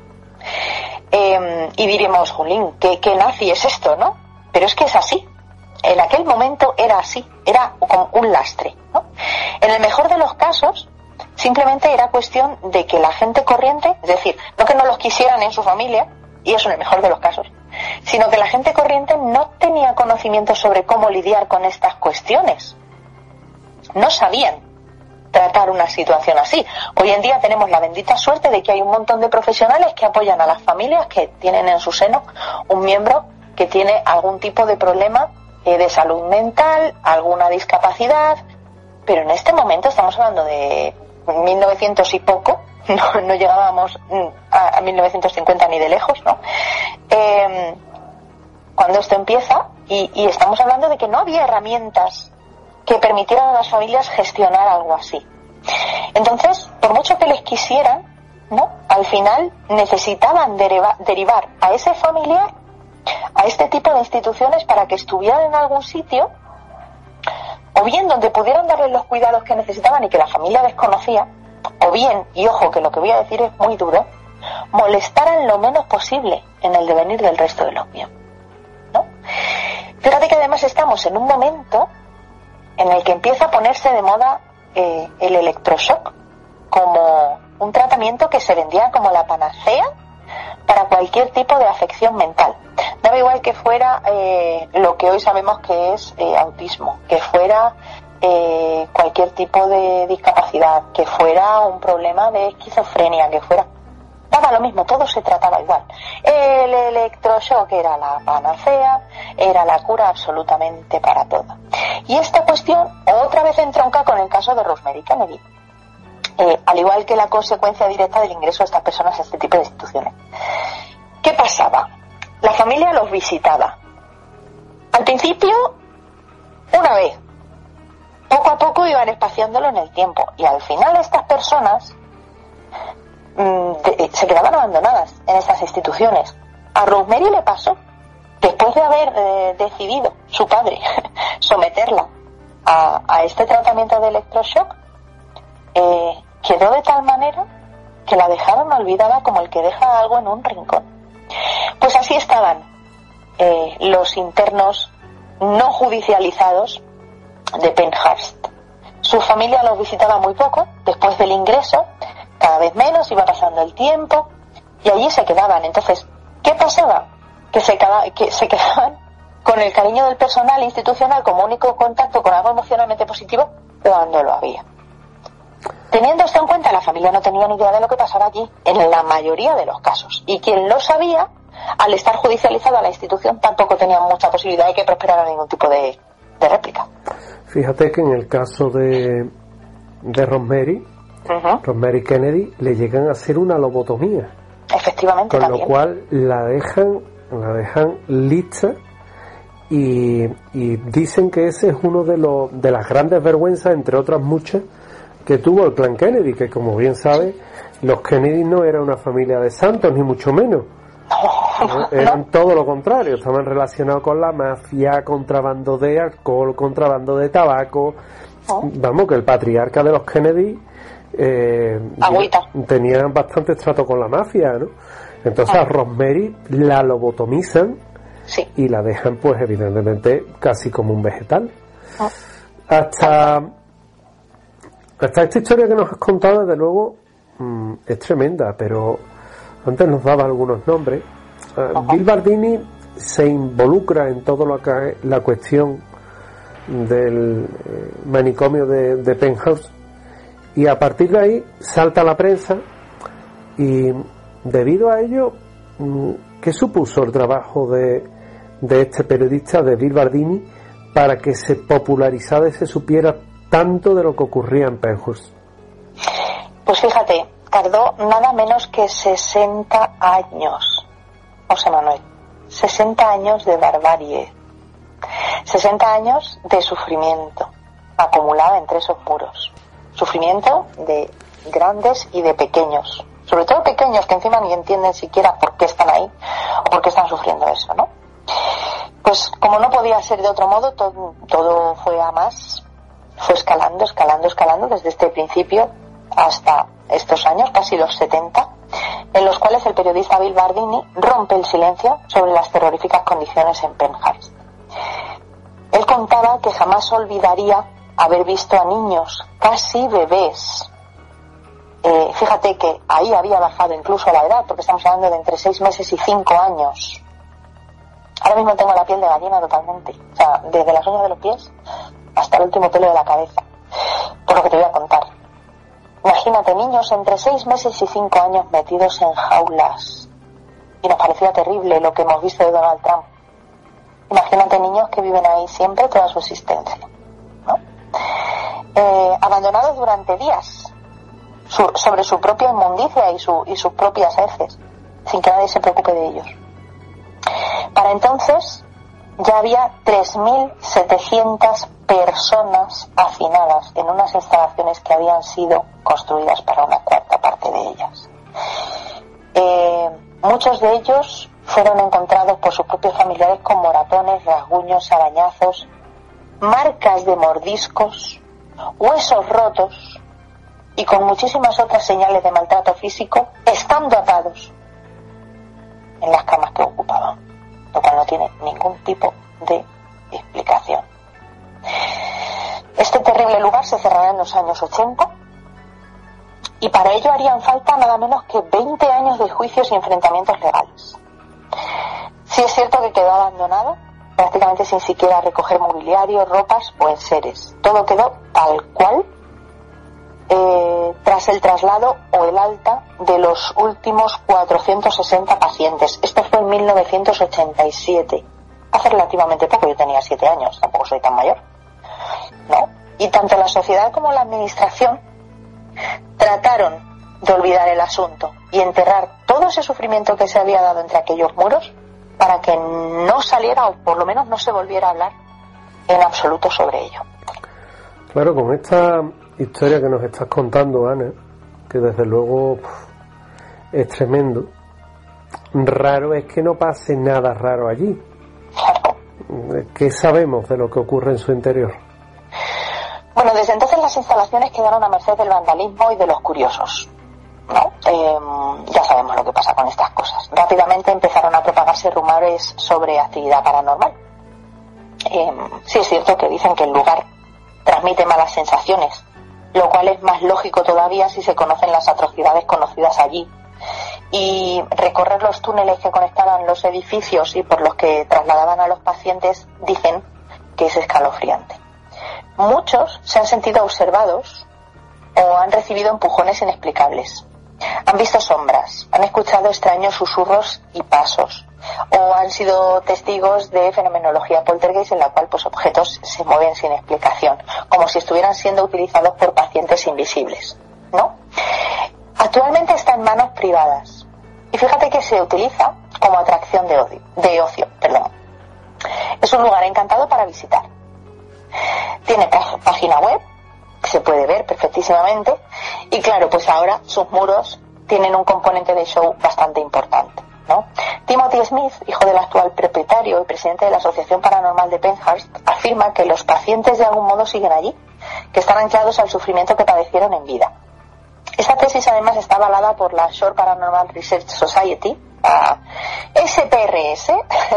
Y diremos, jolín, ¿qué nazi es esto, no? Pero es que es así. En aquel momento era así, era como un lastre, ¿no? En el mejor de los casos, Simplemente era cuestión de que la gente corriente, es decir, no que no los quisieran en su familia, y eso en el mejor de los casos, sino que la gente corriente no tenía conocimiento sobre cómo lidiar con estas cuestiones. No sabían tratar una situación así. Hoy en día tenemos la bendita suerte de que hay un montón de profesionales que apoyan a las familias que tienen en su seno un miembro que tiene algún tipo de problema de salud mental, alguna discapacidad, pero en este momento estamos hablando de 1900 y poco, no llegábamos a 1950 ni de lejos, ¿no? Cuando esto empieza, y estamos hablando de que no había herramientas que permitieran a las familias gestionar algo así. Entonces, por mucho que les quisieran, ¿no?, al final necesitaban derivar a ese familiar a este tipo de instituciones para que estuvieran en algún sitio, o bien donde pudieran darles los cuidados que necesitaban y que la familia desconocía, o bien, y ojo que lo que voy a decir es muy duro, molestaran lo menos posible en el devenir del resto de los miembros, ¿no? Fíjate que además estamos en un momento en el que empieza a ponerse de moda el electroshock como un tratamiento que se vendía como la panacea para cualquier tipo de afección mental. Daba igual que fuera lo que hoy sabemos que es autismo, que fuera cualquier tipo de discapacidad, que fuera un problema de esquizofrenia, que fuera... Daba lo mismo, todo se trataba igual. El electroshock era la panacea, era la cura absolutamente para todo. Y esta cuestión otra vez entronca con el caso de Rosemary Kennedy. Al igual que la consecuencia directa del ingreso de estas personas a este tipo de instituciones. ¿Qué pasaba? La familia los visitaba. Al principio, una vez. Poco a poco iban espaciándolo en el tiempo. Y al final estas personas se quedaban abandonadas en estas instituciones. A Rosemary le pasó, después de haber decidido su padre someterla a este tratamiento de electroshock, quedó de tal manera que la dejaron olvidada como el que deja algo en un rincón. Pues así estaban los internos no judicializados de Penhurst. Su familia los visitaba muy poco después del ingreso, cada vez menos, iba pasando el tiempo y allí se quedaban. Entonces, ¿qué pasaba? Que se quedaban con el cariño del personal institucional como único contacto con algo emocionalmente positivo cuando lo había. Teniendo esto en cuenta, la familia no tenía ni idea de lo que pasaba allí, en la mayoría de los casos. Y quien lo sabía, al estar judicializada la institución, tampoco tenía mucha posibilidad de que prosperara ningún tipo de réplica. Fíjate que en el caso de Rosemary, Rosemary Kennedy, le llegan a hacer una lobotomía. Efectivamente, con también. Lo cual la dejan lista y dicen que ese es uno de las grandes vergüenzas, entre otras muchas, que tuvo el clan Kennedy, que como bien sabe, los Kennedy no eran una familia de santos, ni mucho menos. Eran todo lo contrario, estaban relacionados con la mafia, contrabando de alcohol, contrabando de tabaco. Vamos, que el patriarca de los Kennedy tenían bastante trato con la mafia, ¿no? Entonces a Rosemary la lobotomizan y la dejan, pues evidentemente, casi como un vegetal. Hasta esta historia que nos has contado, desde luego, es tremenda, pero antes nos daba algunos nombres. Bill Bardini se involucra en todo lo que es la cuestión del manicomio de Penhurst, y a partir de ahí salta a la prensa, y debido a ello, ¿qué supuso el trabajo de este periodista, de Bill Bardini, para que se popularizara y se supiera tanto de lo que ocurría en Penhurst? Pues fíjate, tardó nada menos que 60 años, José Manuel. 60 años de barbarie. 60 años de sufrimiento acumulado entre esos muros. Sufrimiento de grandes y de pequeños. Sobre todo pequeños que encima ni entienden siquiera por qué están ahí o por qué están sufriendo eso, ¿no? Pues como no podía ser de otro modo, todo fue a más. Fue escalando desde este principio hasta estos años, casi los 70, en los cuales el periodista Bill Bardini rompe el silencio sobre las terroríficas condiciones en Penhurst. Él contaba que jamás olvidaría haber visto a niños, casi bebés, Fíjate que ahí había bajado incluso la edad, porque estamos hablando de entre 6 meses y 5 años. Ahora mismo tengo la piel de gallina totalmente, o sea, desde las uñas de los pies hasta el último pelo de la cabeza, por lo que te voy a contar. Imagínate, niños entre 6 meses y 5 años metidos en jaulas. Y nos parecía terrible lo que hemos visto de Donald Trump. Imagínate niños que viven ahí siempre toda su existencia, ¿no? Abandonados durante días sobre su propia inmundicia y sus propias heces, sin que nadie se preocupe de ellos. Para entonces ya había 3.700 personas hacinadas en unas instalaciones que habían sido construidas para una cuarta parte de ellas. Muchos de ellos fueron encontrados por sus propios familiares con moratones, rasguños, arañazos, marcas de mordiscos, huesos rotos y con muchísimas otras señales de maltrato físico, estando atados en las camas que ocupaban, lo cual no tiene ningún tipo de explicación. Este terrible lugar se cerrará en los años 80 y para ello harían falta nada menos que 20 años de juicios y enfrentamientos legales. Sí es cierto que quedó abandonado, prácticamente sin siquiera recoger mobiliario, ropas o enseres. Todo quedó tal cual tras el traslado o el alta de los últimos 460 pacientes. Esto fue en 1987, hace relativamente poco. Yo tenía 7 años, tampoco soy tan mayor, ¿no? Y tanto la sociedad como la administración trataron de olvidar el asunto y enterrar todo ese sufrimiento que se había dado entre aquellos muros para que no saliera, o por lo menos no se volviera a hablar en absoluto sobre ello. Claro, con esta historia que nos estás contando, Ana, que desde luego es tremendo, raro es que no pase nada raro allí. Claro. ¿Qué sabemos de lo que ocurre en su interior? Bueno, desde entonces las instalaciones quedaron a merced del vandalismo y de los curiosos, ¿no? Ya sabemos lo que pasa con estas cosas. Rápidamente empezaron a propagarse rumores sobre actividad paranormal. Sí es cierto que dicen que el lugar transmite malas sensaciones, lo cual es más lógico todavía si se conocen las atrocidades conocidas allí. Y recorrer los túneles que conectaban los edificios y por los que trasladaban a los pacientes dicen que es escalofriante. Muchos se han sentido observados o han recibido empujones inexplicables. Han visto sombras, han escuchado extraños susurros y pasos, o han sido testigos de fenomenología poltergeist en la cual pues objetos se mueven sin explicación, como si estuvieran siendo utilizados por pacientes invisibles, ¿no? Actualmente está en manos privadas y fíjate que se utiliza como atracción de ocio. Es un lugar encantado para visitar. Tiene página web, que se puede ver perfectísimamente, y claro, pues ahora sus muros tienen un componente de show bastante importante, ¿no? Timothy Smith, hijo del actual propietario y presidente de la Asociación Paranormal de Penhurst, afirma que los pacientes de algún modo siguen allí, que están anclados al sufrimiento que padecieron en vida. Esta tesis además está avalada por la Shore Paranormal Research Society, SPRS,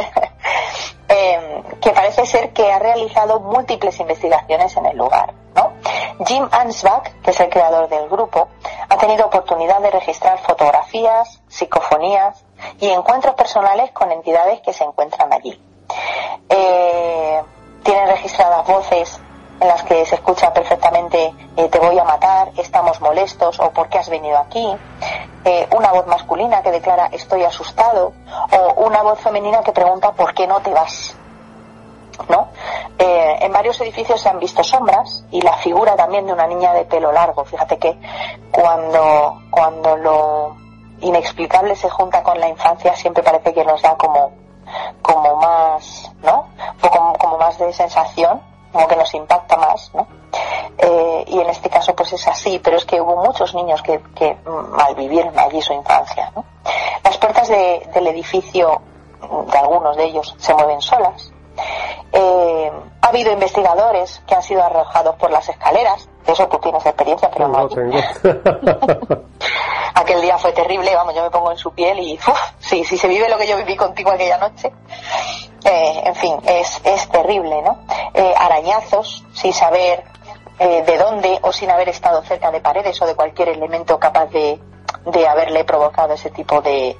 que parece ser que ha realizado múltiples investigaciones en el lugar, ¿no? Jim Ansbach, que es el creador del grupo, ha tenido oportunidad de registrar fotografías, psicofonías y encuentros personales con entidades que se encuentran allí. Tienen registradas voces en las que se escucha perfectamente te voy a matar, estamos molestos o ¿por qué has venido aquí? Una voz masculina que declara estoy asustado, o una voz femenina que pregunta ¿por qué no te vas? ¿No? En varios edificios se han visto sombras y la figura también de una niña de pelo largo. Fíjate que cuando lo inexplicable se junta con la infancia siempre parece que nos da como más, ¿no? Como más de sensación, como que nos impacta más, ¿no? Y en este caso pues es así, pero es que hubo muchos niños que malvivieron allí su infancia, ¿no? Las puertas del edificio, de algunos de ellos, se mueven solas. Ha habido investigadores que han sido arrojados por las escaleras. De eso tú tienes experiencia, pero no tengo. Aquel día fue terrible, vamos, yo me pongo en su piel y sí, si se vive lo que yo viví contigo aquella noche, en fin, es terrible, ¿no? Arañazos sin saber de dónde, o sin haber estado cerca de paredes o de cualquier elemento capaz de haberle provocado ese tipo de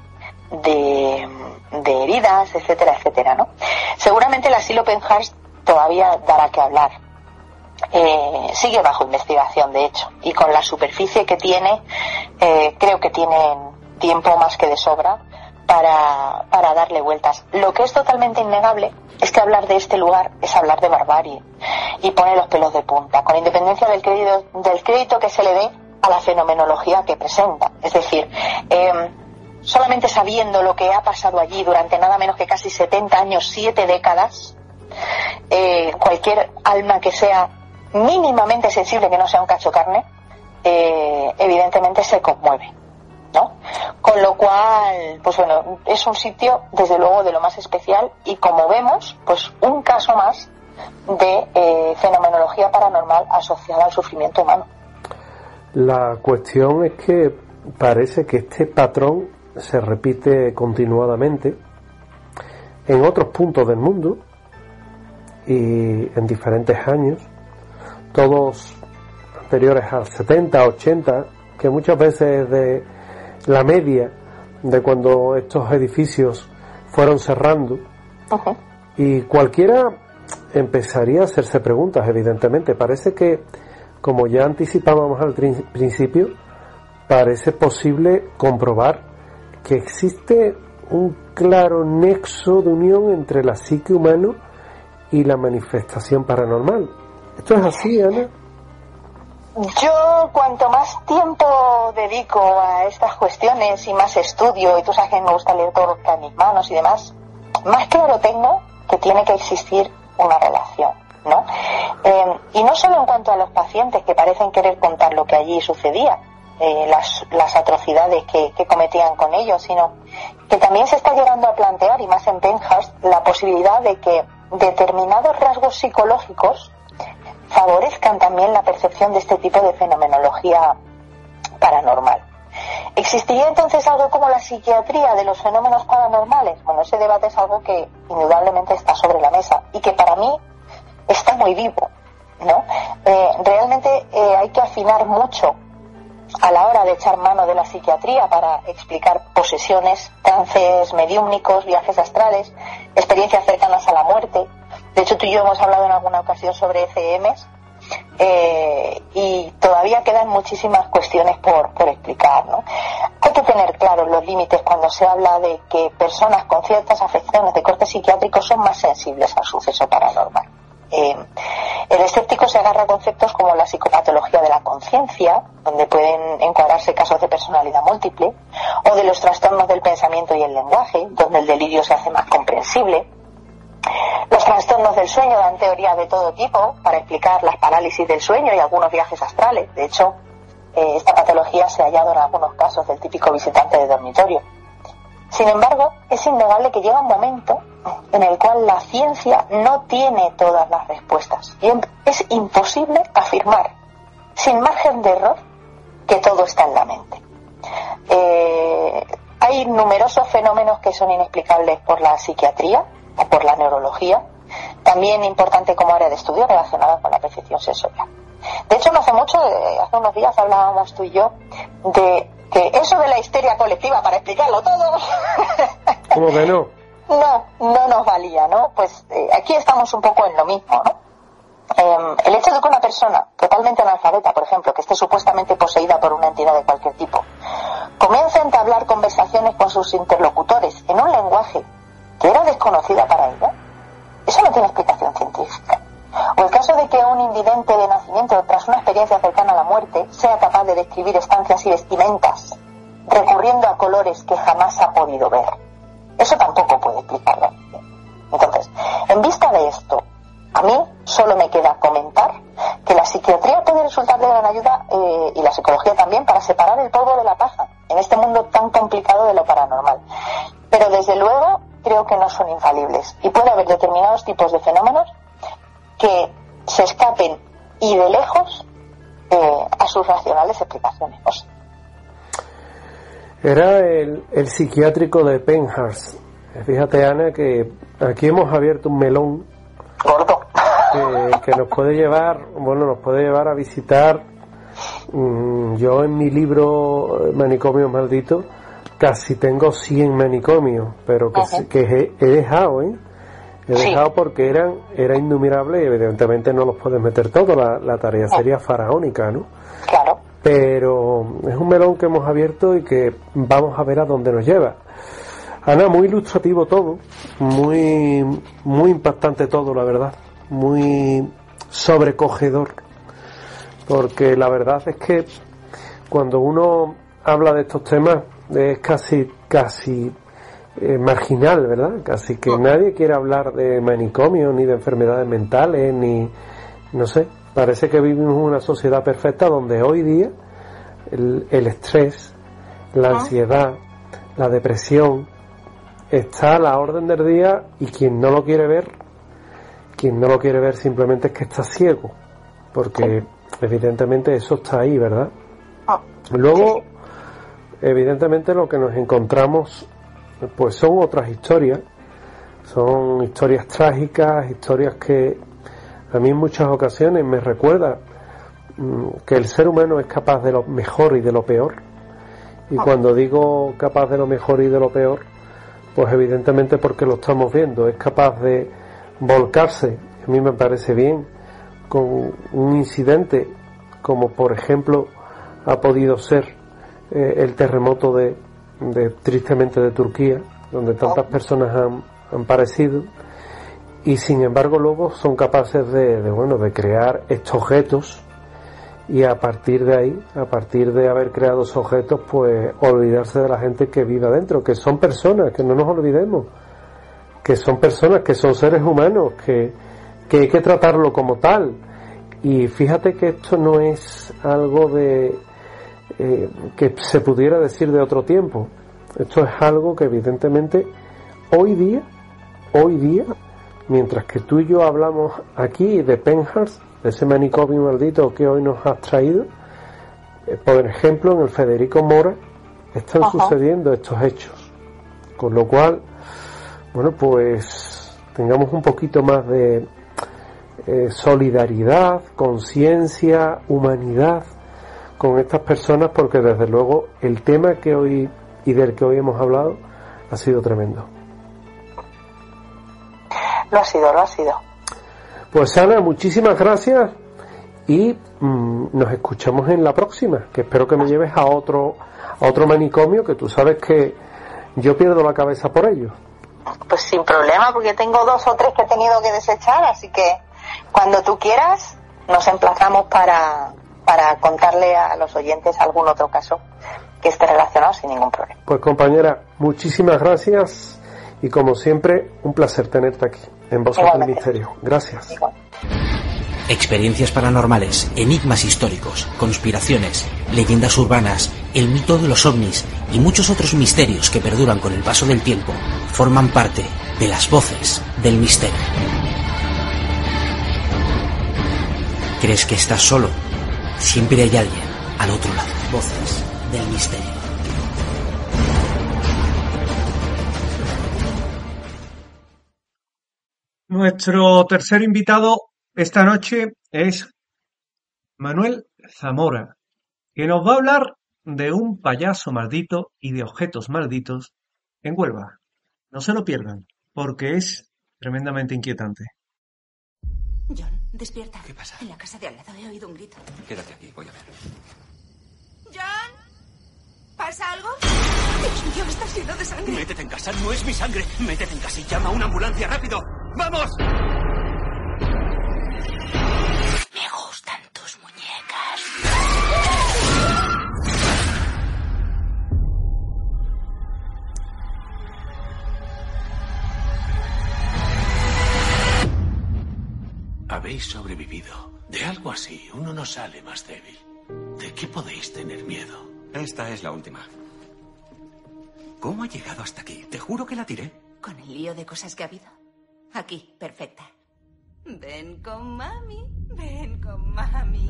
heridas, etcétera, etcétera, ¿no? Seguramente el asilo Penhurst todavía dará que hablar. Sigue bajo investigación, de hecho, y con la superficie que tiene, creo que tienen tiempo más que de sobra para darle vueltas. Lo que es totalmente innegable es que hablar de este lugar es hablar de barbarie y pone los pelos de punta, con independencia del crédito que se le dé a la fenomenología que presenta. Es decir, solamente sabiendo lo que ha pasado allí durante nada menos que casi 70 años, 7 décadas, cualquier alma que sea mínimamente sensible, que no sea un cacho carne, evidentemente se conmueve, ¿no? Con lo cual, pues bueno, es un sitio desde luego de lo más especial, y como vemos, pues un caso más de fenomenología paranormal asociada al sufrimiento humano. La cuestión es que parece que este patrón se repite continuadamente en otros puntos del mundo y en diferentes años, todos anteriores al 70, 80, que muchas veces de la media de cuando estos edificios fueron cerrando. Uh-huh. Y cualquiera empezaría a hacerse preguntas, evidentemente. Parece que, como ya anticipábamos al principio, parece posible comprobar que existe un claro nexo de unión entre la psique humana y la manifestación paranormal. ¿Esto es así, Ana? Yo, cuanto más tiempo dedico a estas cuestiones y más estudio, y tú sabes que me gusta leer todo lo que a mis manos y demás, más claro tengo que tiene que existir una relación, ¿no? Y no solo en cuanto a los pacientes que parecen querer contar lo que allí sucedía, las atrocidades que cometían con ellos, sino que también se está llegando a plantear, y más en Penhurst, la posibilidad de que determinados rasgos psicológicos favorezcan también la percepción de este tipo de fenomenología paranormal. ¿Existiría entonces algo como la psiquiatría de los fenómenos paranormales? Bueno, ese debate es algo que indudablemente está sobre la mesa y que para mí está muy vivo, ¿no? Realmente hay que afinar mucho a la hora de echar mano de la psiquiatría para explicar posesiones, trances mediúmnicos, viajes astrales, experiencias cercanas a la muerte. De hecho, tú y yo hemos hablado en alguna ocasión sobre ECMs, y todavía quedan muchísimas cuestiones por explicar, ¿no? Hay que tener claros los límites cuando se habla de que personas con ciertas afecciones de corte psiquiátrico son más sensibles al suceso paranormal. El escéptico se agarra a conceptos como la psicopatología de la conciencia, donde pueden encuadrarse casos de personalidad múltiple, o de los trastornos del pensamiento y el lenguaje, donde el delirio se hace más comprensible. Los trastornos del sueño dan teorías de todo tipo para explicar las parálisis del sueño y algunos viajes astrales. De hecho, esta patología se ha hallado en algunos casos del típico visitante de dormitorio. Sin embargo, es innegable que llega un momento en el cual la ciencia no tiene todas las respuestas y es imposible afirmar, sin margen de error, que todo está en la mente. Hay numerosos fenómenos que son inexplicables por la psiquiatría o por la neurología, también importante como área de estudio relacionada con la percepción sensorial. De hecho, no hace mucho, hace unos días hablábamos tú y yo de que eso de la histeria colectiva para explicarlo todo ¿cómo que no? no nos valía, ¿no? Pues aquí estamos un poco en lo mismo, ¿no? El hecho de que una persona totalmente analfabeta, por ejemplo, que esté supuestamente poseída por una entidad de cualquier tipo, comience a entablar conversaciones con sus interlocutores en un lenguaje que era desconocida para ella, eso no tiene explicación científica. O el caso de que un invidente de nacimiento, tras una experiencia cercana a la muerte, sea capaz de describir estancias y vestimentas, recurriendo a colores que jamás ha podido ver. Eso tampoco puede explicarlo. Entonces, en vista de esto, a mí solo me queda comentar que la psiquiatría puede resultar de gran ayuda, y la psicología también, para separar el polvo de la paja en este mundo tan complicado de lo paranormal. Pero desde luego creo que no son infalibles y puede haber determinados tipos de fenómenos que se escapen y de lejos a sus racionales explicaciones. O sea, era el psiquiátrico de Penhurst. Fíjate, Ana, que aquí hemos abierto un melón gordo. que nos puede llevar, a visitar. Yo en mi libro Manicomios Malditos casi tengo 100 manicomios, pero que he dejado, porque era innumerable y evidentemente no los puedes meter todos, la tarea sería faraónica, ¿no? Claro. Pero es un melón que hemos abierto y que vamos a ver a dónde nos lleva. Ana, muy ilustrativo todo, muy impactante todo, la verdad, muy sobrecogedor, porque la verdad es que cuando uno habla de estos temas es casi marginal, ¿verdad? Casi que nadie quiere hablar de manicomios ni de enfermedades mentales, ni, no sé, parece que vivimos en una sociedad perfecta donde hoy día el estrés, la ansiedad, la depresión está a la orden del día, y quien no lo quiere ver simplemente es que está ciego, porque evidentemente eso está ahí, ¿verdad? Luego, evidentemente lo que nos encontramos pues son otras historias, son historias trágicas, historias que a mí en muchas ocasiones me recuerda que el ser humano es capaz de lo mejor y de lo peor, y cuando digo capaz de lo mejor y de lo peor, pues evidentemente porque lo estamos viendo, es capaz de volcarse, a mí me parece bien, con un incidente como por ejemplo ha podido ser el terremoto tristemente de Turquía, donde tantas personas han perecido, y sin embargo luego son capaces de crear estos objetos, y a partir de ahí, a partir de haber creado esos objetos, pues olvidarse de la gente que vive adentro, que son personas, que no nos olvidemos, que son personas, que son seres humanos, que hay que tratarlo como tal. Y fíjate que esto no es algo que se pudiera decir de otro tiempo. Esto es algo que evidentemente hoy día, mientras que tú y yo hablamos aquí de Penhurst, de ese manicomio maldito que hoy nos has traído, por ejemplo en el Federico Mora están sucediendo estos hechos, con lo cual, bueno, pues tengamos un poquito más de solidaridad, conciencia, humanidad con estas personas, porque desde luego el tema que hoy y del que hoy hemos hablado ha sido tremendo. Lo ha sido. Pues Ana, muchísimas gracias, y nos escuchamos en la próxima, que espero que me lleves a otro manicomio, que tú sabes que yo pierdo la cabeza por ello. Pues sin problema, porque tengo 2 o 3 que he tenido que desechar, así que cuando tú quieras nos emplazamos para contarle a los oyentes algún otro caso que esté relacionado sin ningún problema. Pues compañera, muchísimas gracias, y como siempre un placer tenerte aquí en Voces del Misterio. Gracias. Experiencias paranormales, enigmas históricos, conspiraciones, leyendas urbanas, el mito de los ovnis y muchos otros misterios que perduran con el paso del tiempo forman parte de las Voces del Misterio. ¿Crees que estás solo? Siempre hay alguien al otro lado. Voces del Misterio. Nuestro tercer invitado esta noche es Manuel Zamora, que nos va a hablar de un payaso maldito y de objetos malditos en Huelva. No se lo pierdan, porque es tremendamente inquietante. John, despierta. ¿Qué pasa? En la casa de al lado he oído un grito. Quédate aquí, voy a ver. ¿John? ¿Pasa algo? Dios mío, está lleno de sangre. Métete en casa, no es mi sangre. Métete en casa y llama a una ambulancia rápido. ¡Vamos! Me gustan tus muñecas. Habéis sobrevivido. De algo así, uno no sale más débil. ¿De qué podéis tener miedo? Esta es la última. ¿Cómo ha llegado hasta aquí? Te juro que la tiré. Con el lío de cosas que ha habido. Aquí, perfecta. Ven con mami, ven con mami.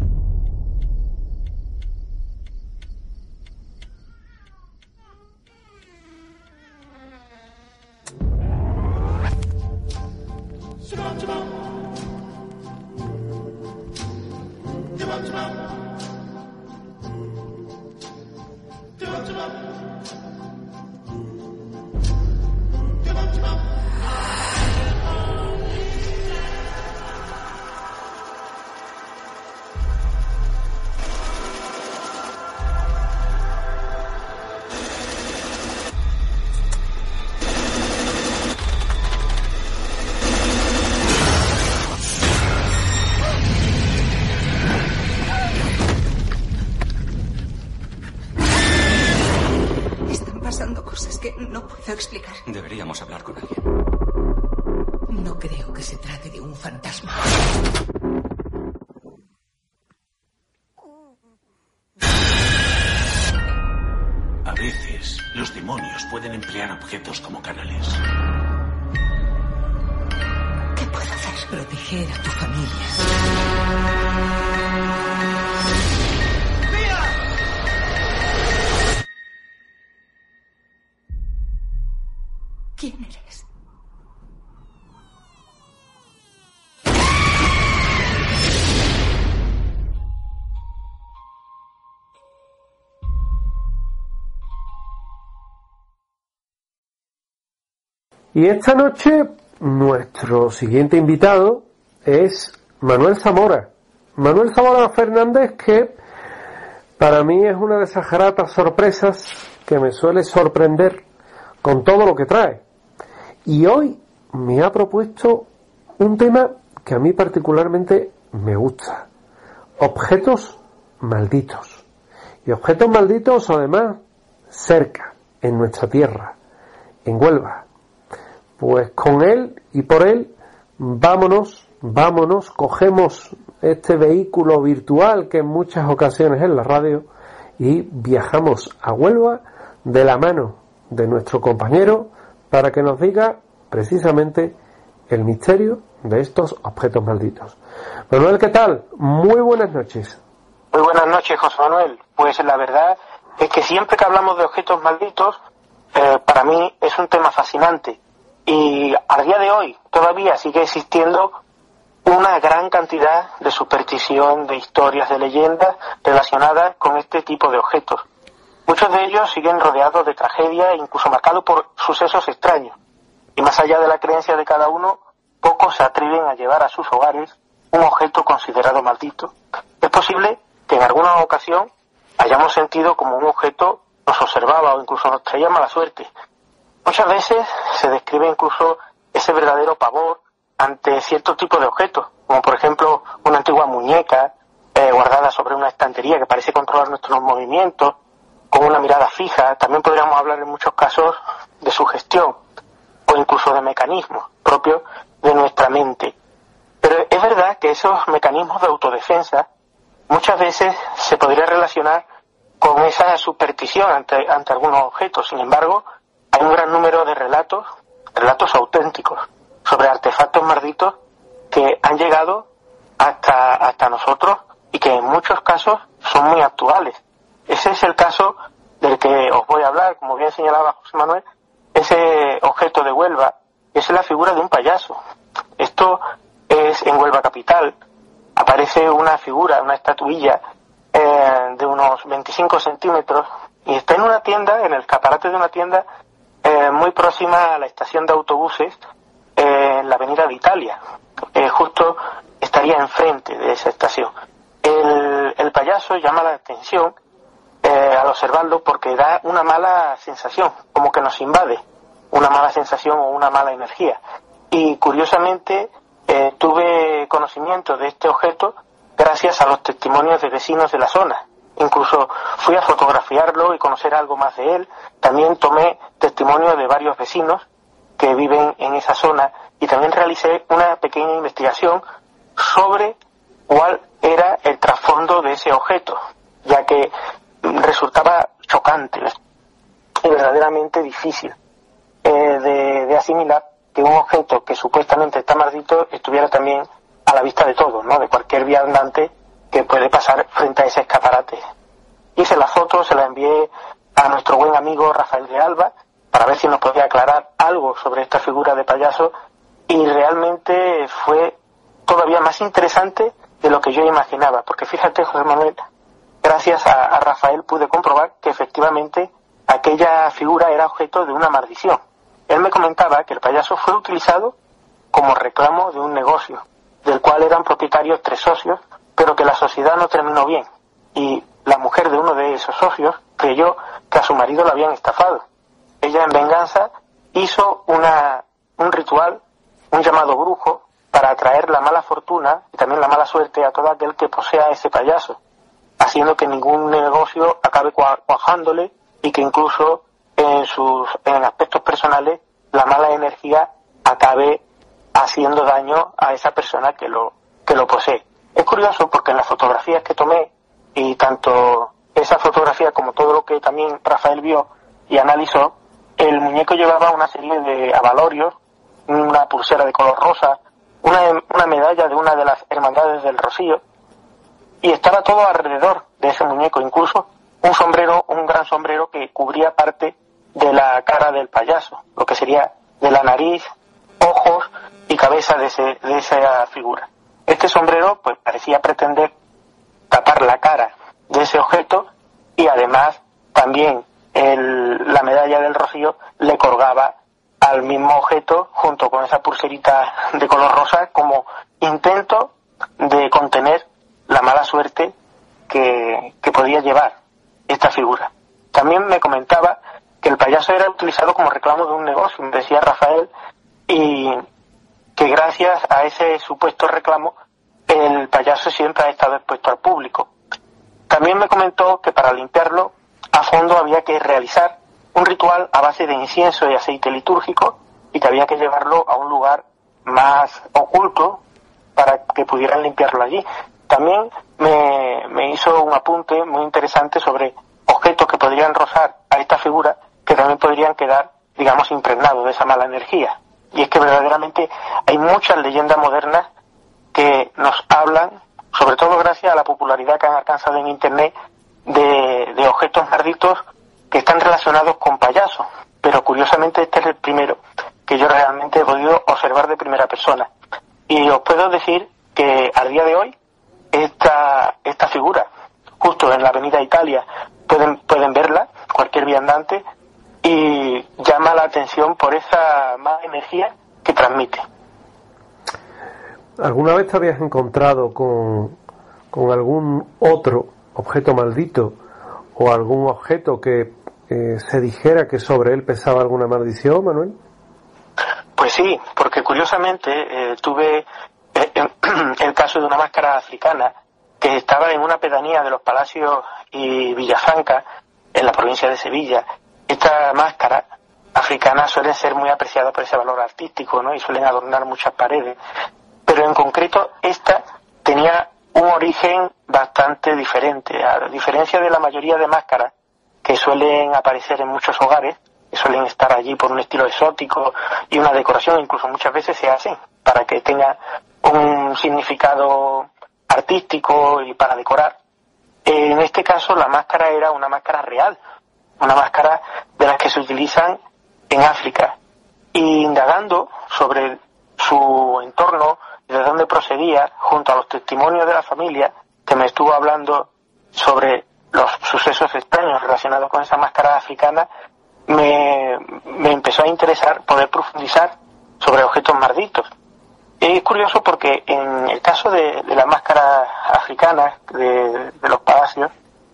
puedo explicar. Deberíamos hablar con alguien. No creo que se trate de un fantasma. A veces, los demonios pueden emplear objetos como canales. ¿Qué puedo hacer? Proteger a tu familia. ¿Quién eres? Y esta noche nuestro siguiente invitado es Manuel Zamora. Manuel Zamora Fernández, que para mí es una de esas gratas sorpresas que me suele sorprender con todo lo que trae. Y hoy me ha propuesto un tema que a mí particularmente me gusta. Objetos malditos. Y objetos malditos además cerca, en nuestra tierra, en Huelva. Pues con él y por él, vámonos, cogemos este vehículo virtual que en muchas ocasiones es la radio y viajamos a Huelva de la mano de nuestro compañero para que nos diga precisamente el misterio de estos objetos malditos. Manuel, ¿qué tal? Muy buenas noches. Muy buenas noches, José Manuel. Pues la verdad es que siempre que hablamos de objetos malditos, para mí es un tema fascinante. Y a día de hoy todavía sigue existiendo una gran cantidad de superstición, de historias, de leyendas relacionadas con este tipo de objetos. Muchos de ellos siguen rodeados de tragedia e incluso marcados por sucesos extraños. Y más allá de la creencia de cada uno, pocos se atreven a llevar a sus hogares un objeto considerado maldito. Es posible que en alguna ocasión hayamos sentido como un objeto nos observaba o incluso nos traía mala suerte. Muchas veces se describe incluso ese verdadero pavor ante cierto tipo de objetos, como por ejemplo una antigua muñeca guardada sobre una estantería que parece controlar nuestros movimientos, con una mirada fija. También podríamos hablar en muchos casos de sugestión o incluso de mecanismos propios de nuestra mente. Pero es verdad que esos mecanismos de autodefensa muchas veces se podría relacionar con esa superstición ante algunos objetos. Sin embargo, hay un gran número de relatos auténticos sobre artefactos malditos que han llegado hasta nosotros y que en muchos casos son muy actuales. Ese es el caso del que os voy a hablar, como bien señalaba José Manuel, ese objeto de Huelva, es la figura de un payaso. Esto es en Huelva capital. Aparece una figura, una estatuilla de unos 25 centímetros y está en una tienda, en el escaparate de una tienda muy próxima a la estación de autobuses en la avenida de Italia. Justo estaría enfrente de esa estación. El payaso llama la atención al observarlo porque da una mala sensación, como que nos invade una mala sensación o una mala energía. Y curiosamente tuve conocimiento de este objeto gracias a los testimonios de vecinos de la zona. Incluso fui a fotografiarlo y conocer algo más de él. También tomé testimonio de varios vecinos que viven en esa zona y también realicé una pequeña investigación sobre cuál era el trasfondo de ese objeto, ya que resultaba chocante y verdaderamente difícil de asimilar que un objeto que supuestamente está maldito estuviera también a la vista de todos, ¿no? De cualquier viandante que puede pasar frente a ese escaparate. Hice la foto, se la envié a nuestro buen amigo Rafael de Alba para ver si nos podía aclarar algo sobre esta figura de payaso y realmente fue todavía más interesante de lo que yo imaginaba, porque fíjate, José Manuel, gracias a Rafael pude comprobar que efectivamente aquella figura era objeto de una maldición. Él me comentaba que el payaso fue utilizado como reclamo de un negocio, del cual eran propietarios 3 socios, pero que la sociedad no terminó bien. Y la mujer de uno de esos socios creyó que a su marido lo habían estafado. Ella, en venganza, hizo un ritual, un llamado brujo, para atraer la mala fortuna y también la mala suerte a todo aquel que posea ese payaso, haciendo que ningún negocio acabe cuajándole y que incluso en aspectos personales la mala energía acabe haciendo daño a esa persona que lo posee. Es curioso porque en las fotografías que tomé, y tanto esa fotografía como todo lo que también Rafael vio y analizó, el muñeco llevaba una serie de abalorios, una pulsera de color rosa, una medalla de una de las hermandades del Rocío, y estaba todo alrededor de ese muñeco, incluso un sombrero, un gran sombrero que cubría parte de la cara del payaso, lo que sería de la nariz, ojos y cabeza de esa figura. Este sombrero pues parecía pretender tapar la cara de ese objeto, y además también la medalla del Rocío le colgaba al mismo objeto junto con esa pulserita de color rosa como intento de contener la mala suerte que podía llevar esta figura. También me comentaba que el payaso era utilizado como reclamo de un negocio, me decía Rafael, y que gracias a ese supuesto reclamo el payaso siempre ha estado expuesto al público. También me comentó que para limpiarlo a fondo había que realizar un ritual a base de incienso y aceite litúrgico, y que había que llevarlo a un lugar más oculto para que pudieran limpiarlo allí. También me hizo un apunte muy interesante sobre objetos que podrían rozar a esta figura, que también podrían quedar, digamos, impregnados de esa mala energía. Y es que verdaderamente hay muchas leyendas modernas que nos hablan, sobre todo gracias a la popularidad que han alcanzado en Internet, de objetos malditos que están relacionados con payasos. Pero curiosamente este es el primero que yo realmente he podido observar de primera persona. Y os puedo decir que al día de hoy esta figura, justo en la Avenida Italia, pueden verla, cualquier viandante, y llama la atención por esa mala energía que transmite. ¿Alguna vez te habías encontrado con algún otro objeto maldito o algún objeto que se dijera que sobre él pesaba alguna maldición, Manuel? Pues sí, porque curiosamente tuve el caso de una máscara africana que estaba en una pedanía de Los Palacios y Villafranca, en la provincia de Sevilla. Esta máscara africana suele ser muy apreciada por ese valor artístico, ¿no? Y suelen adornar muchas paredes. Pero en concreto esta tenía un origen bastante diferente. A diferencia de la mayoría de máscaras que suelen aparecer en muchos hogares, que suelen estar allí por un estilo exótico y una decoración, incluso muchas veces se hacen para que tenga un significado artístico y para decorar. En este caso la máscara era una máscara real, una máscara de las que se utilizan en África. Y indagando sobre su entorno y de dónde procedía, junto a los testimonios de la familia que me estuvo hablando sobre los sucesos extraños relacionados con esa máscara africana, me empezó a interesar poder profundizar sobre objetos malditos. Es curioso porque en el caso de las máscaras africanas de los palacios,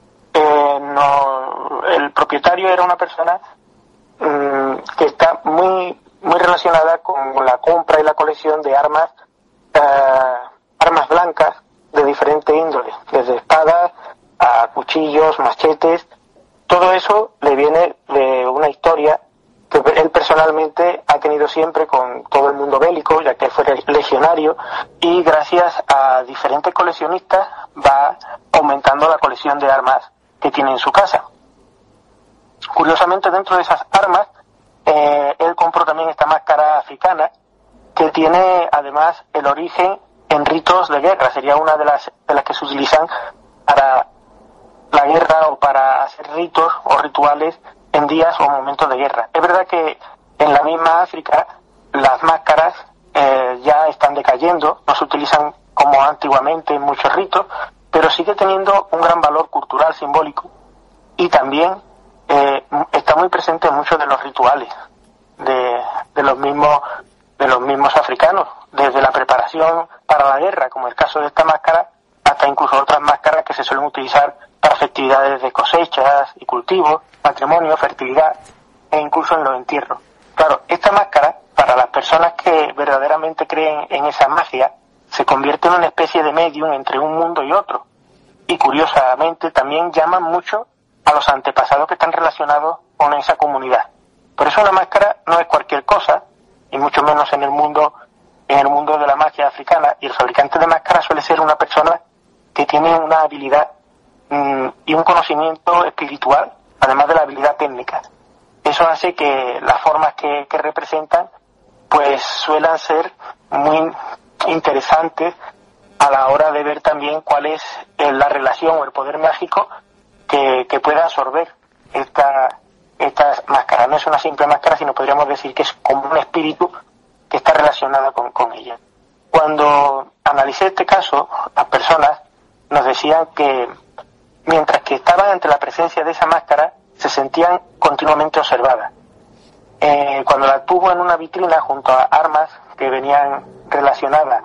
el propietario era una persona que está muy relacionada con la compra y la colección de armas blancas de diferente índole, desde espadas a cuchillos, machetes. Todo eso le viene de una historia que él personalmente ha tenido siempre con todo el mundo bélico, ya que fue legionario, y gracias a diferentes coleccionistas va aumentando la colección de armas que tiene en su casa. Curiosamente, dentro de esas armas, él compró también esta máscara africana, que tiene además el origen en ritos de guerra. Sería una de las que se utilizan para la guerra o para hacer ritos o rituales en días o momentos de guerra. Es verdad que en la misma África las máscaras ya están decayendo, no se utilizan como antiguamente en muchos ritos, pero sigue teniendo un gran valor cultural, simbólico, y también está muy presente en muchos de los rituales de los mismos africanos, desde la preparación para la guerra, como el caso de esta máscara, hasta incluso otras máscaras que se suelen utilizar para festividades de cosechas y cultivos, matrimonio, fertilidad e incluso en los entierros. Claro, esta máscara, para las personas que verdaderamente creen en esa magia, se convierte en una especie de medium entre un mundo y otro. Y curiosamente también llaman mucho a los antepasados que están relacionados con esa comunidad. Por eso una máscara no es cualquier cosa, y mucho menos en el mundo de la magia africana, y el fabricante de máscaras suele ser una persona que tiene una habilidad y un conocimiento espiritual, además de la habilidad técnica. Eso hace que las formas que representan pues suelan ser muy interesantes a la hora de ver también cuál es la relación o el poder mágico que pueda absorber esta máscara. No es una simple máscara, sino podríamos decir que es como un espíritu que está relacionado con ella. Cuando analicé este caso, las personas nos decían que mientras que estaban ante la presencia de esa máscara, se sentían continuamente observadas. Cuando la tuvo en una vitrina junto a armas que venían relacionadas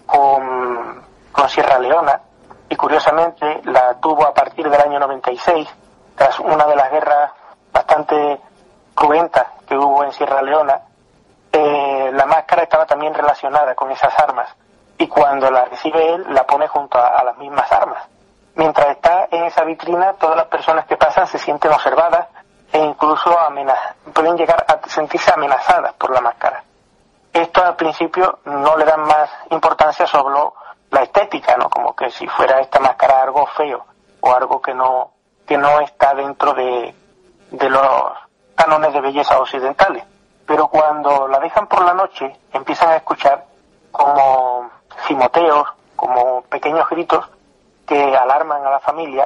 con Sierra Leona, y curiosamente la tuvo a partir del año 96, tras una de las guerras bastante cruentas que hubo en Sierra Leona, la máscara estaba también relacionada con esas armas, y cuando la recibe él, la pone junto a las mismas armas. Mientras está en esa vitrina, todas las personas que pasan se sienten observadas e incluso pueden llegar a sentirse amenazadas por la máscara. Esto al principio no le dan más importancia sobre la estética, ¿no? Como que si fuera esta máscara algo feo o algo que no está dentro de los cánones de belleza occidentales. Pero cuando la dejan por la noche, empiezan a escuchar como gimoteos, como pequeños gritos que alarman a la familia,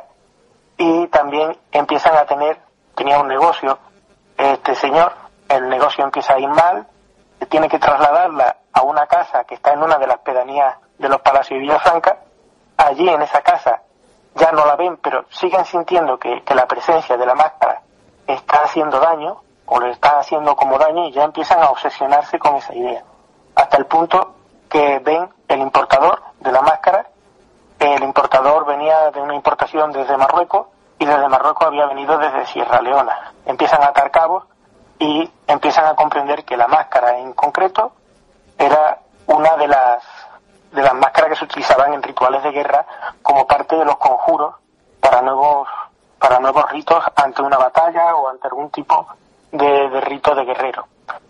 y también empiezan a tenía un negocio, este señor, el negocio empieza a ir mal, tiene que trasladarla a una casa que está en una de las pedanías de los Palacios de Villafranca. Allí en esa casa ya no la ven, pero siguen sintiendo que la presencia de la máscara está haciendo daño, o le está haciendo como daño, y ya empiezan a obsesionarse con esa idea, hasta el punto que ven el importador de la máscara. El importador venía de una importación desde Marruecos, y desde Marruecos había venido desde Sierra Leona. Empiezan a atar cabos y empiezan a comprender que la máscara en concreto era una de las máscaras que se utilizaban en rituales de guerra como parte de los conjuros para nuevos ritos ante una batalla o ante algún tipo de rito de guerrero.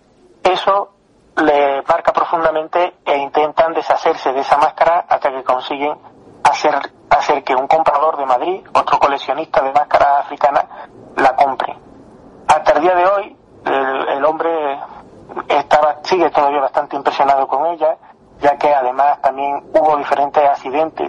Eso le marca profundamente e intentan deshacerse de esa máscara hasta que consiguen hacer que un comprador de Madrid, otro coleccionista de máscaras africanas, la compre. Hasta el día de hoy, el hombre sigue todavía bastante impresionado con ella, ya que además también hubo diferentes accidentes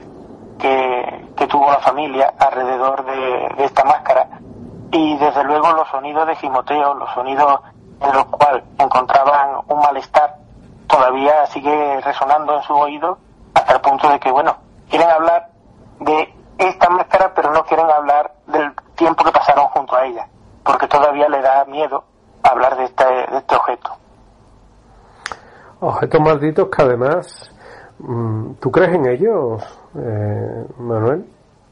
que tuvo la familia alrededor de esta máscara, y desde luego los sonidos de gimoteo, los sonidos en los cuales encontraban un malestar, todavía sigue resonando en su oído, hasta el punto de que, quieren hablar de esta máscara, pero no quieren hablar del tiempo que pasaron junto a ella, porque todavía le da miedo hablar de este objeto. Objetos malditos que además, ¿tú crees en ellos, Manuel?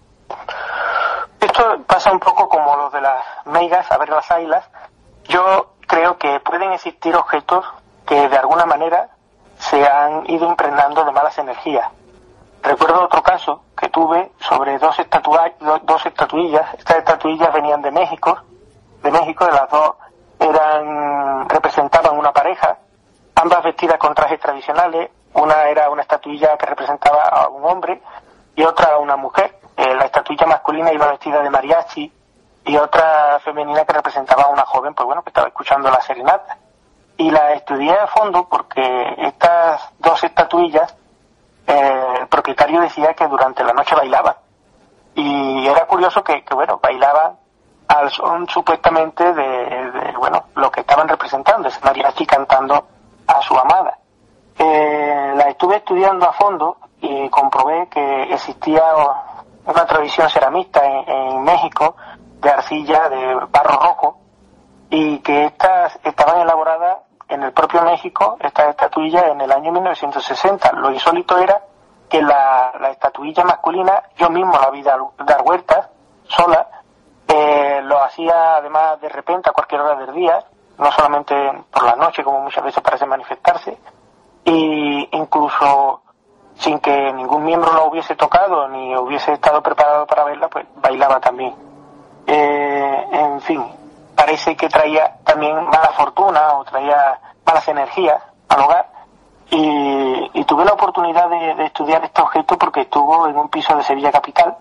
Esto pasa un poco como lo de las meigas, a ver las ailas. Yo creo que pueden existir objetos que de alguna manera se han ido impregnando de malas energías. Recuerdo otro caso que tuve sobre dos estatuillas. Estas estatuillas venían de México, las dos representaban una pareja, ambas vestidas con trajes tradicionales. Una era una estatuilla que representaba a un hombre y otra a una mujer. La estatuilla masculina iba vestida de mariachi y otra femenina que representaba a una joven, que estaba escuchando la serenata. Y la estudié a fondo porque estas dos estatuillas, el propietario decía que durante la noche bailaban. Y era curioso que bailaban al son supuestamente de lo que estaban representando, ese mariachi cantando a su amada. La estuve estudiando a fondo y comprobé que existía una tradición ceramista en México de arcilla de barro rojo, y que estas estaban elaboradas en el propio México, estas estatuillas, en el año 1960. Lo insólito era que la estatuilla masculina yo mismo la vi dar vueltas sola, lo hacía además de repente a cualquier hora del día, no solamente por la noche como muchas veces parece manifestarse, y incluso sin que ningún miembro lo hubiese tocado ni hubiese estado preparado para verla, pues bailaba también. En fin, parece que traía también mala fortuna o traía malas energías al hogar. Y tuve la oportunidad de estudiar este objeto porque estuvo en un piso de Sevilla capital.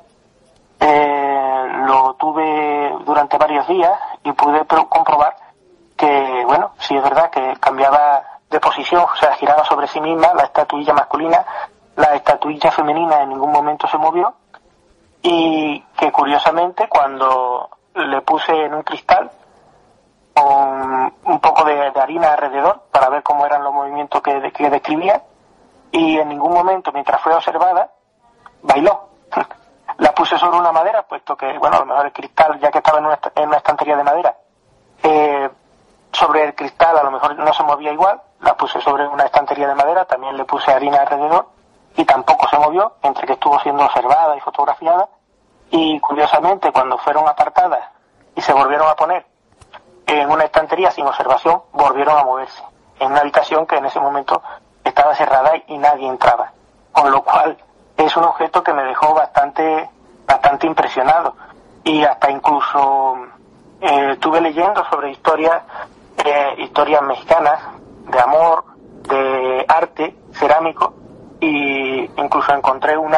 Lo tuve durante varios días y pude comprobar que, bueno, sí es verdad que cambiaba de posición, o sea, giraba sobre sí misma la estatuilla masculina, la estatuilla femenina en ningún momento se movió, y que curiosamente cuando le puse en un cristal con un poco de harina alrededor para ver cómo eran los movimientos que describía, y en ningún momento mientras fue observada bailó. La puse sobre una madera, puesto que, bueno, a lo mejor el cristal, ya que estaba en una estantería de madera, sobre el cristal a lo mejor no se movía igual. La puse sobre una estantería de madera, también le puse harina alrededor y tampoco se movió, entre que estuvo siendo observada y fotografiada. Y curiosamente, cuando fueron apartadas y se volvieron a poner en una estantería sin observación, volvieron a moverse en una habitación que en ese momento estaba cerrada y nadie entraba, con lo cual es un objeto que me dejó bastante impresionado. Y hasta incluso estuve leyendo sobre historias mexicanas de amor, de arte cerámico, y incluso encontré una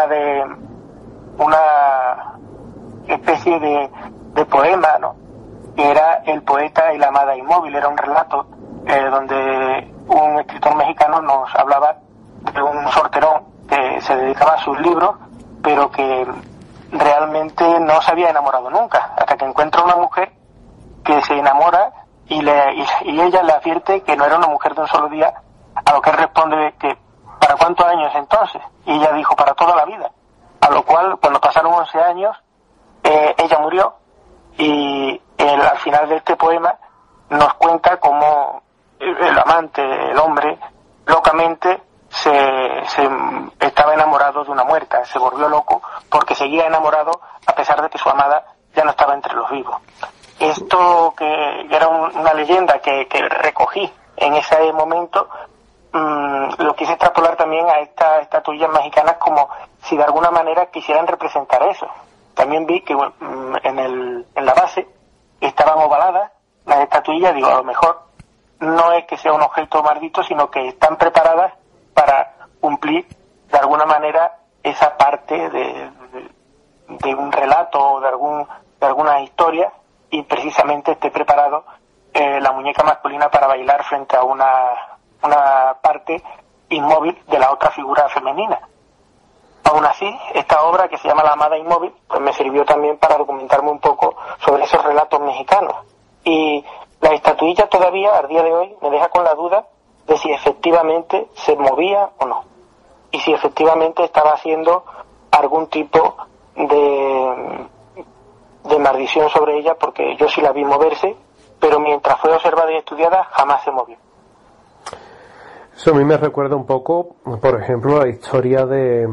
especie de poema, ¿no?, que era El poeta y la amada inmóvil. Era un relato donde un escritor mexicano nos hablaba de un solterón que se dedicaba a sus libros, pero que realmente no se había enamorado nunca, hasta que encuentra una mujer que se enamora y ella le advierte que no era una mujer de un solo día, a lo que él responde que ¿para cuántos años entonces? Y ella dijo, para toda la vida. A lo cual, cuando pasaron 11 años, ella murió, y al final de este poema nos cuenta cómo el amante, el hombre, locamente se estaba enamorado de una muerta, se volvió loco porque seguía enamorado a pesar de que su amada ya no estaba entre los vivos. Esto, que era una leyenda que recogí en ese momento, lo quise extrapolar también a estas estatuillas mexicanas, como si de alguna manera quisieran representar eso. También vi que en la base estaban ovaladas las estatuillas. Digo, a lo mejor no es que sea un objeto maldito, sino que están preparadas para cumplir de alguna manera esa parte de un relato o de alguna historia, y precisamente esté preparado la muñeca masculina para bailar frente a una parte inmóvil de la otra figura femenina. Aún así, esta obra, que se llama La amada inmóvil, pues me sirvió también para documentarme un poco sobre esos relatos mexicanos. Y la estatuilla todavía, al día de hoy, me deja con la duda de si efectivamente se movía o no, y si efectivamente estaba haciendo algún tipo de maldición sobre ella, porque yo sí la vi moverse, pero mientras fue observada y estudiada jamás se movió. Eso a mí me recuerda un poco, por ejemplo, la historia de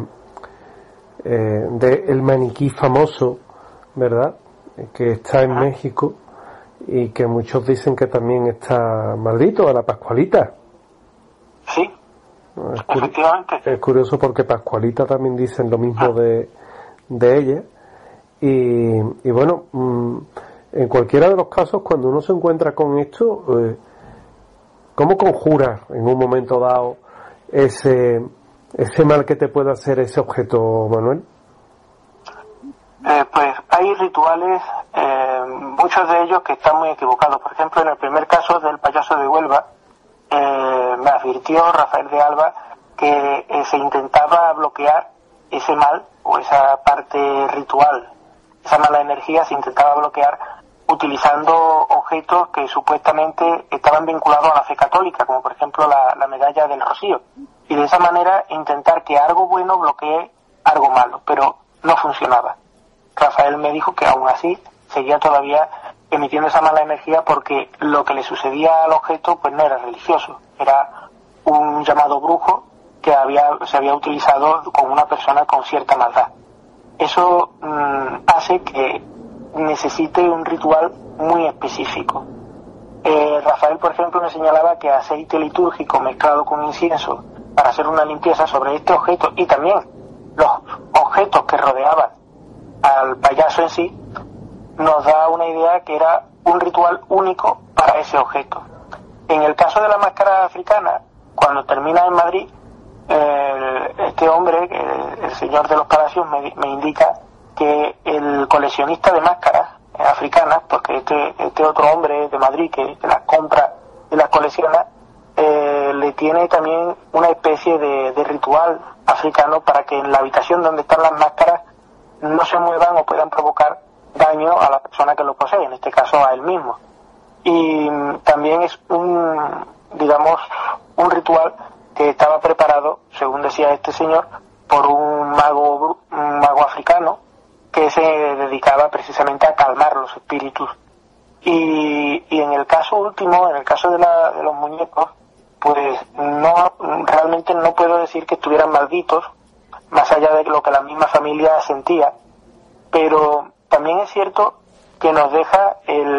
el maniquí famoso, ¿verdad?, que está en México y que muchos dicen que también está maldito, a la Pascualita. Sí, efectivamente. Es curioso porque Pascualita también dicen lo mismo de ella. Y bueno, en cualquiera de los casos, cuando uno se encuentra con esto, ¿cómo conjurar en un momento dado ese mal que te puede hacer ese objeto, Manuel? Pues hay rituales, muchos de ellos que están muy equivocados. Por ejemplo, en el primer caso del payaso de Huelva, me advirtió Rafael de Alba que se intentaba bloquear ese mal o esa parte ritual, esa mala energía se intentaba bloquear utilizando objetos que supuestamente estaban vinculados a la fe católica, como por ejemplo la medalla del Rocío, y de esa manera intentar que algo bueno bloquee algo malo, pero no funcionaba. Rafael me dijo que aún así seguía todavía emitiendo esa mala energía, porque lo que le sucedía al objeto pues no era religioso, era un llamado brujo que se había utilizado con una persona con cierta maldad. Eso hace que necesite un ritual muy específico. Rafael, por ejemplo, me señalaba que aceite litúrgico mezclado con incienso para hacer una limpieza sobre este objeto, y también los objetos que rodeaban al payaso en sí, nos da una idea que era un ritual único para ese objeto. En el caso de la máscara africana, cuando termina en Madrid, este hombre, el señor de los Palacios, me indica que el coleccionista de máscaras africanas, porque este otro hombre de Madrid que las compra y las colecciona, le tiene también una especie de ritual africano para que en la habitación donde están las máscaras no se muevan o puedan provocar daño a la persona que lo posee, en este caso a él mismo. Y también es un ritual que estaba preparado, según decía este señor, por un mago africano que se dedicaba precisamente a calmar los espíritus. Y en el caso último, en el caso de los muñecos, pues realmente no puedo decir que estuvieran malditos, más allá de lo que la misma familia sentía, pero también es cierto que nos deja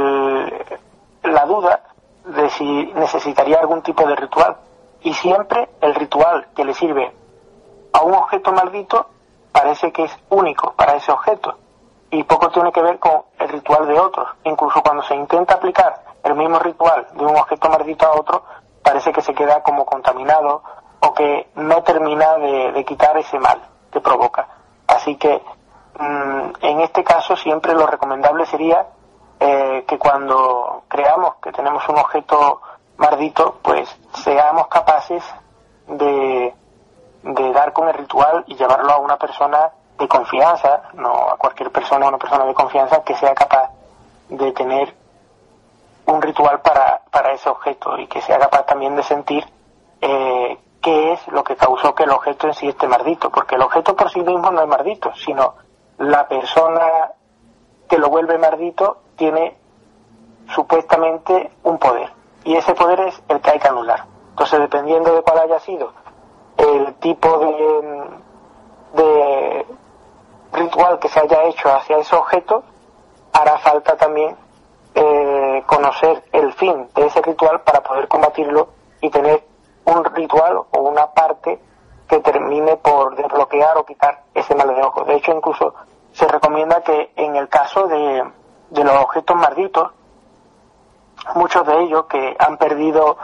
la duda de si necesitaría algún tipo de ritual. Y siempre el ritual que le sirve a un objeto maldito parece que es único para ese objeto y poco tiene que ver con el ritual de otros. Incluso cuando se intenta aplicar el mismo ritual de un objeto maldito a otro, parece que se queda como contaminado o que no termina de quitar ese mal que provoca. Así que en este caso siempre lo recomendable sería que cuando creamos que tenemos un objeto maldito, pues seamos capaces de dar con el ritual y llevarlo a una persona de confianza, no a cualquier persona, a una persona de confianza que sea capaz de tener un ritual para ese objeto y que sea capaz también de sentir qué es lo que causó que el objeto en sí esté maldito, porque el objeto por sí mismo no es maldito, sino la persona que lo vuelve maldito tiene supuestamente un poder, y ese poder es el que hay que anular. Entonces, dependiendo de cuál haya sido el tipo de ritual que se haya hecho hacia ese objeto, hará falta también conocer el fin de ese ritual para poder combatirlo y tener un ritual o una parte que termine por desbloquear o quitar ese mal de ojo. De hecho, incluso se recomienda que en el caso de los objetos malditos, muchos de ellos que han perdido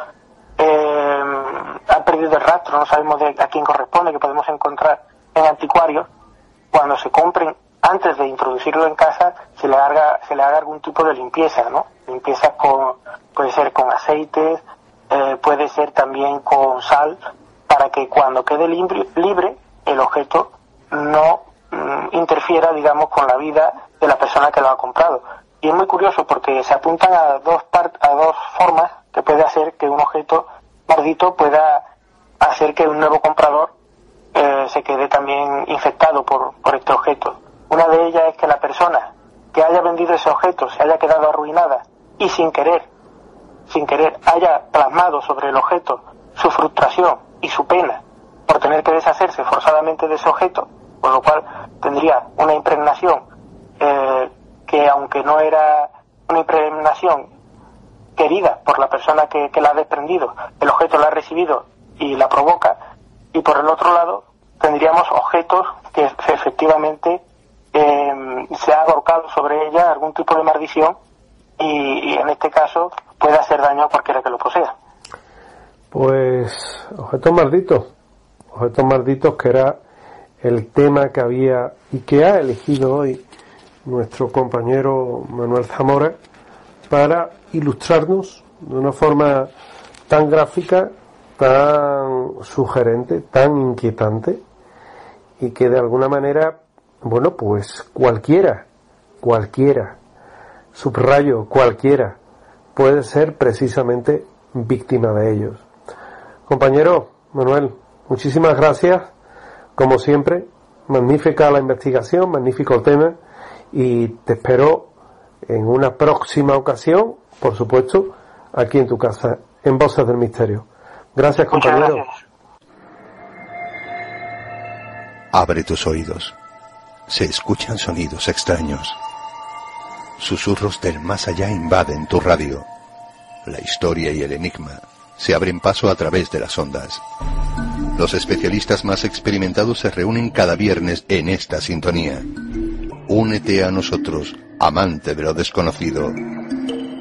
el rastro, no sabemos a quién corresponde, que podemos encontrar en anticuarios, cuando se compren, antes de introducirlo en casa, se le haga algún tipo de limpieza, ¿no? Limpieza puede ser con aceites, puede ser también con sal, para que cuando quede libre el objeto no interfiera, digamos, con la vida de la persona que lo ha comprado. Y es muy curioso porque se apuntan a dos formas que puede hacer que un objeto maldito pueda hacer que un nuevo comprador se quede también infectado por este objeto. Una de ellas es que la persona que haya vendido ese objeto se haya quedado arruinada y sin querer haya plasmado sobre el objeto su frustración y su pena por tener que deshacerse forzadamente de ese objeto, con lo cual tendría una impregnación que, aunque no era una impregnación querida por la persona que la ha desprendido, el objeto la ha recibido y la provoca. Y por el otro lado tendríamos objetos que efectivamente se ha ahorcado sobre ella algún tipo de maldición y en este caso puede hacer daño a cualquiera que lo posea. Pues objetos malditos, que era el tema que había y que ha elegido hoy nuestro compañero Manuel Zamora para ilustrarnos de una forma tan gráfica, tan sugerente, tan inquietante, y que de alguna manera, bueno, pues cualquiera, subrayo, cualquiera, puede ser precisamente víctima de ellos. Compañero Manuel, muchísimas gracias, como siempre, magnífica la investigación, magnífico el tema, y te espero en una próxima ocasión, por supuesto, aquí en tu casa, en Voces del Misterio. Gracias, compañero. Muchas gracias. Abre tus oídos. Se escuchan sonidos extraños. Susurros del más allá invaden tu radio. La historia y el enigma se abren paso a través de las ondas. Los especialistas más experimentados se reúnen cada viernes en esta sintonía. Únete a nosotros, amante de lo desconocido.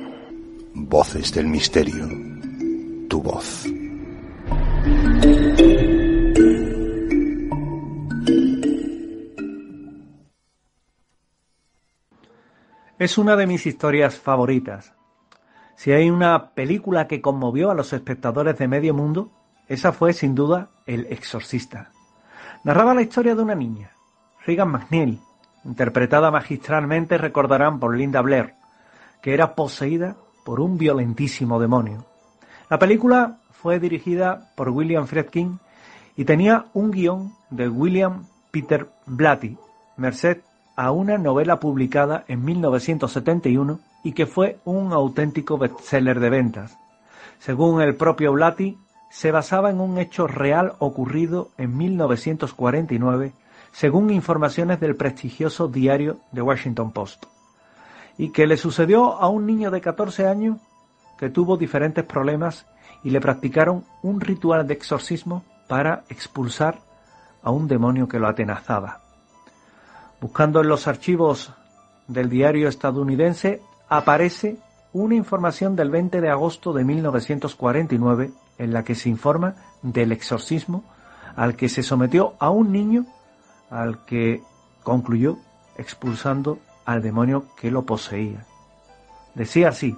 Voces del Misterio. Tu voz. Es una de mis historias favoritas. Si hay una película que conmovió a los espectadores de medio mundo, esa fue sin duda El Exorcista. Narraba la historia de una niña, Regan McNeil, interpretada magistralmente, recordarán, por Linda Blair, que era poseída por un violentísimo demonio. La película fue dirigida por William Friedkin y tenía un guión de William Peter Blatty, merced a una novela publicada en 1971 y que fue un auténtico bestseller de ventas. Según el propio Blatty, se basaba en un hecho real ocurrido en 1949, según informaciones del prestigioso diario The Washington Post, y que le sucedió a un niño de 14 años que tuvo diferentes problemas y le practicaron un ritual de exorcismo para expulsar a un demonio que lo atenazaba. Buscando en los archivos del diario estadounidense, aparece una información del 20 de agosto de 1949 en la que se informa del exorcismo al que se sometió a un niño al que concluyó expulsando al demonio que lo poseía. Decía así: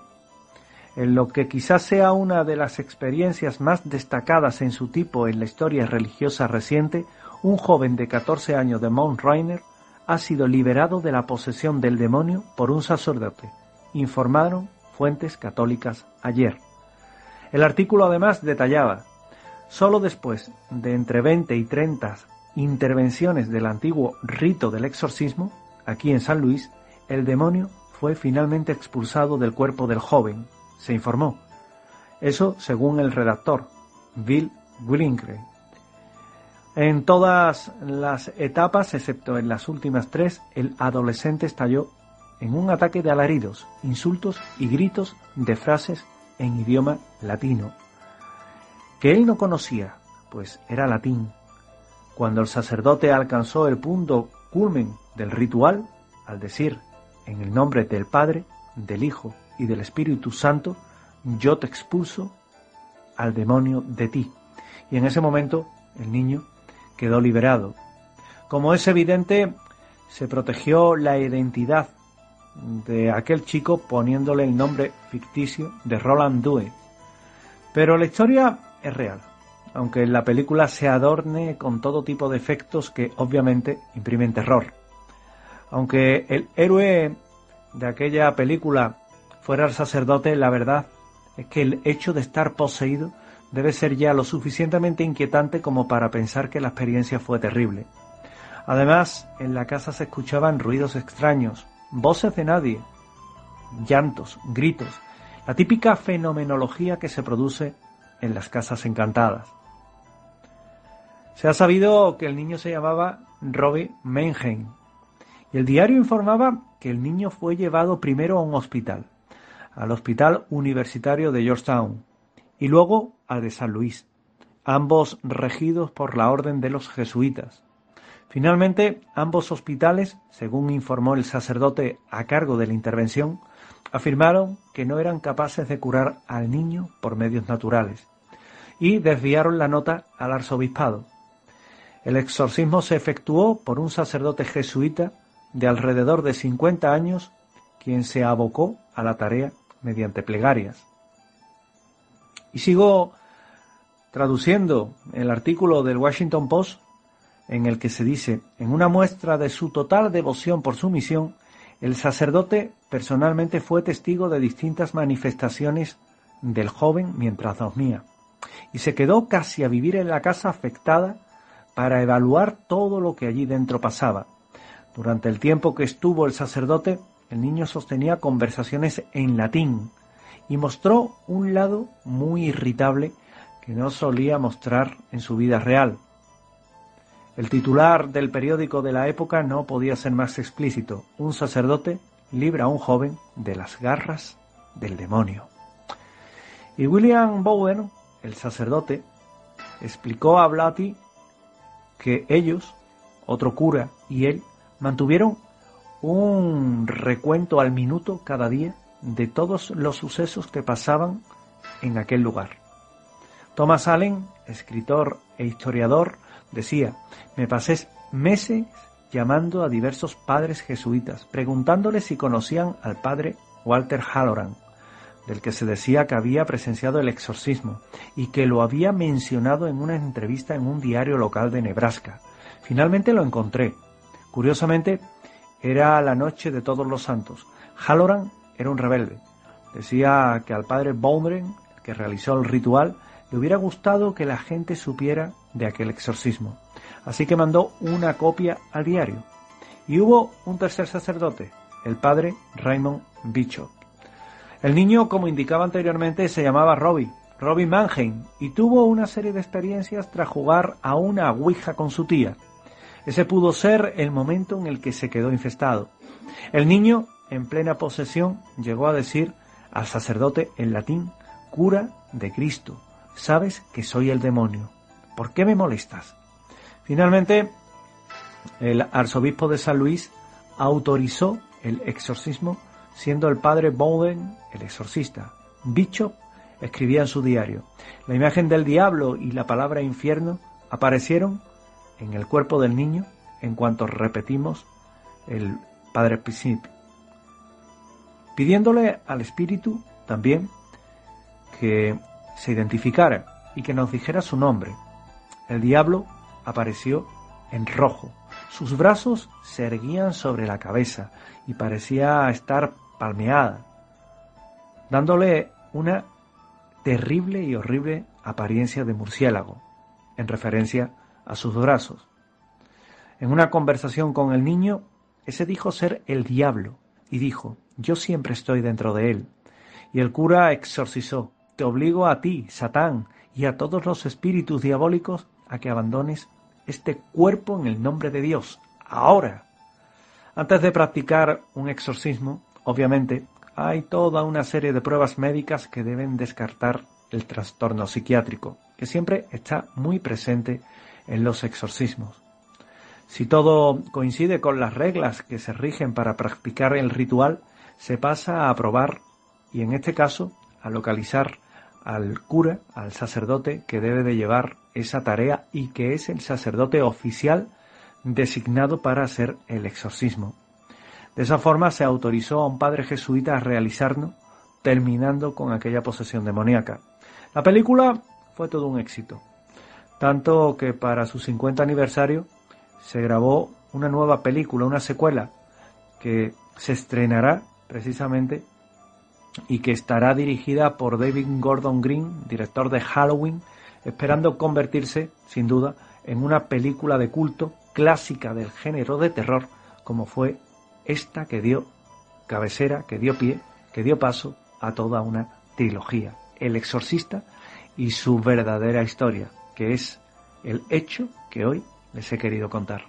en lo que quizás sea una de las experiencias más destacadas en su tipo en la historia religiosa reciente, un joven de 14 años de Mount Rainier ha sido liberado de la posesión del demonio por un sacerdote, informaron fuentes católicas ayer. El artículo además detallaba: solo después de entre 20 y 30 intervenciones del antiguo rito del exorcismo, aquí en San Luis, el demonio fue finalmente expulsado del cuerpo del joven, se informó. Eso según el redactor, Bill Willingre. En todas las etapas, excepto en las últimas 3, el adolescente estalló en un ataque de alaridos, insultos y gritos de frases en idioma latino, que él no conocía, pues era latín. Cuando el sacerdote alcanzó el punto culmen del ritual, al decir, en el nombre del Padre, del Hijo y del Espíritu Santo, yo te expulso al demonio de ti. Y en ese momento el niño quedó liberado. Como es evidente, se protegió la identidad de aquel chico poniéndole el nombre ficticio de Roland Dewey. Pero la historia es real, aunque en la película se adorne con todo tipo de efectos que obviamente imprimen terror. Aunque el héroe de aquella película fuera el sacerdote, la verdad es que el hecho de estar poseído debe ser ya lo suficientemente inquietante como para pensar que la experiencia fue terrible. Además, en la casa se escuchaban ruidos extraños, voces de nadie, llantos, gritos, la típica fenomenología que se produce en las casas encantadas. Se ha sabido que el niño se llamaba Robbie Mannheim y el diario informaba que el niño fue llevado primero a un hospital, al Hospital Universitario de Georgetown, y luego al de San Luis, ambos regidos por la Orden de los Jesuitas. Finalmente, ambos hospitales, según informó el sacerdote a cargo de la intervención, afirmaron que no eran capaces de curar al niño por medios naturales y desviaron la nota al arzobispado. El exorcismo se efectuó por un sacerdote jesuita de alrededor de 50 años, quien se abocó a la tarea mediante plegarias. Y sigo traduciendo el artículo del Washington Post, en el que se dice: en una muestra de su total devoción por su misión, el sacerdote personalmente fue testigo de distintas manifestaciones del joven mientras dormía, y se quedó casi a vivir en la casa afectada para evaluar todo lo que allí dentro pasaba. Durante el tiempo que estuvo el sacerdote, el niño sostenía conversaciones en latín y mostró un lado muy irritable que no solía mostrar en su vida real. El titular del periódico de la época no podía ser más explícito: un sacerdote libra a un joven de las garras del demonio. Y William Bowen, el sacerdote, explicó a Blatty que ellos, otro cura y él, mantuvieron un recuento al minuto cada día de todos los sucesos que pasaban en aquel lugar. Thomas Allen, escritor e historiador, decía: me pasé meses llamando a diversos padres jesuitas, preguntándoles si conocían al padre Walter Halloran, del que se decía que había presenciado el exorcismo y que lo había mencionado en una entrevista en un diario local de Nebraska. Finalmente lo encontré. Curiosamente, era la noche de Todos los Santos. Halloran era un rebelde. Decía que al padre Bowden, que realizó el ritual, le hubiera gustado que la gente supiera de aquel exorcismo. Así que mandó una copia al diario. Y hubo un tercer sacerdote, el padre Raymond Bishop. El niño, como indicaba anteriormente, se llamaba Robbie Mannheim, y tuvo una serie de experiencias tras jugar a una ouija con su tía. Ese pudo ser el momento en el que se quedó infestado. El niño, en plena posesión, llegó a decir al sacerdote en latín: cura de Cristo, sabes que soy el demonio, ¿por qué me molestas? Finalmente, el arzobispo de San Luis autorizó el exorcismo, siendo el padre Bowden el exorcista. Bishop escribía en su diario: la imagen del diablo y la palabra infierno aparecieron en el cuerpo del niño en cuanto repetimos el padre Bishop, pidiéndole al espíritu también que se identificara y que nos dijera su nombre. El diablo apareció en rojo. Sus brazos se erguían sobre la cabeza y parecía estar palmeada, dándole una terrible y horrible apariencia de murciélago, en referencia a sus brazos. En una conversación con el niño, ese dijo ser el diablo y dijo: yo siempre estoy dentro de él. Y el cura exorcizó: te obligo a ti, Satán, y a todos los espíritus diabólicos a que abandones este cuerpo en el nombre de Dios, ahora. Antes de practicar un exorcismo, obviamente, hay toda una serie de pruebas médicas que deben descartar el trastorno psiquiátrico, que siempre está muy presente en los exorcismos. Si todo coincide con las reglas que se rigen para practicar el ritual, se pasa a aprobar y, en este caso, a localizar al cura, al sacerdote que debe de llevar esa tarea y que es el sacerdote oficial designado para hacer el exorcismo. De esa forma se autorizó a un padre jesuita a realizarlo, terminando con aquella posesión demoníaca. La película fue todo un éxito, tanto que para su 50 aniversario se grabó una nueva película, una secuela, que se estrenará precisamente y que estará dirigida por David Gordon Green, director de Halloween, esperando convertirse, sin duda, en una película de culto clásica del género de terror, como fue esta que dio cabecera, que dio pie, que dio paso a toda una trilogía, El Exorcista y su verdadera historia, que es el hecho que hoy les he querido contar.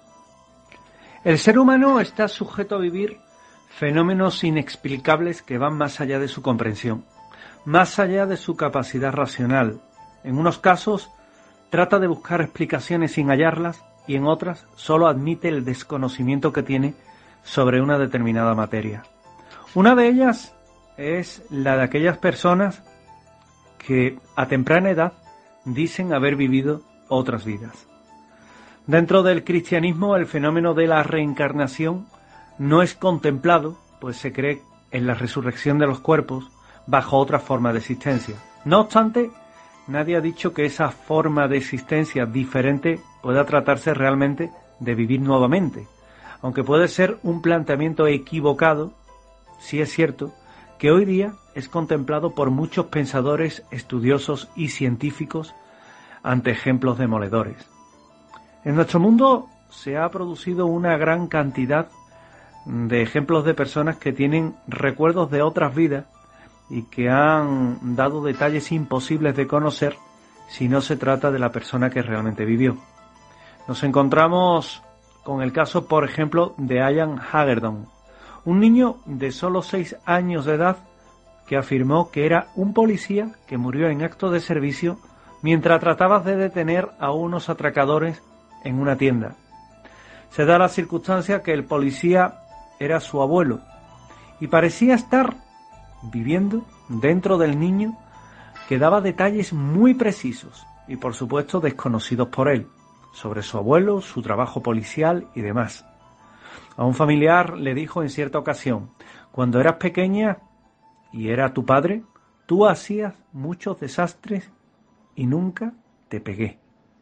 El ser humano está sujeto a vivir fenómenos inexplicables que van más allá de su comprensión, más allá de su capacidad racional. En unos casos trata de buscar explicaciones sin hallarlas y en otras solo admite el desconocimiento que tiene sobre una determinada materia. Una de ellas es la de aquellas personas que a temprana edad dicen haber vivido otras vidas. Dentro del cristianismo, el fenómeno de la reencarnación no es contemplado, pues se cree en la resurrección de los cuerpos bajo otra forma de existencia. No obstante, nadie ha dicho que esa forma de existencia diferente pueda tratarse realmente de vivir nuevamente, aunque puede ser un planteamiento equivocado. Sí es cierto que hoy día es contemplado por muchos pensadores, estudiosos y científicos ante ejemplos demoledores. En nuestro mundo se ha producido una gran cantidad de ejemplos de personas que tienen recuerdos de otras vidas y que han dado detalles imposibles de conocer si no se trata de la persona que realmente vivió. Nos encontramos con el caso, por ejemplo, de Ian Hagedorn, un niño de solo 6 años de edad que afirmó que era un policía que murió en acto de servicio mientras trataba de detener a unos atracadores en una tienda. Se da la circunstancia que el policía era su abuelo y parecía estar viviendo dentro del niño que daba detalles muy precisos y por supuesto desconocidos por él, sobre su abuelo, su trabajo policial y demás. A un familiar le dijo en cierta ocasión: cuando eras pequeña y era tu padre, tú hacías muchos desastres y nunca te pegué.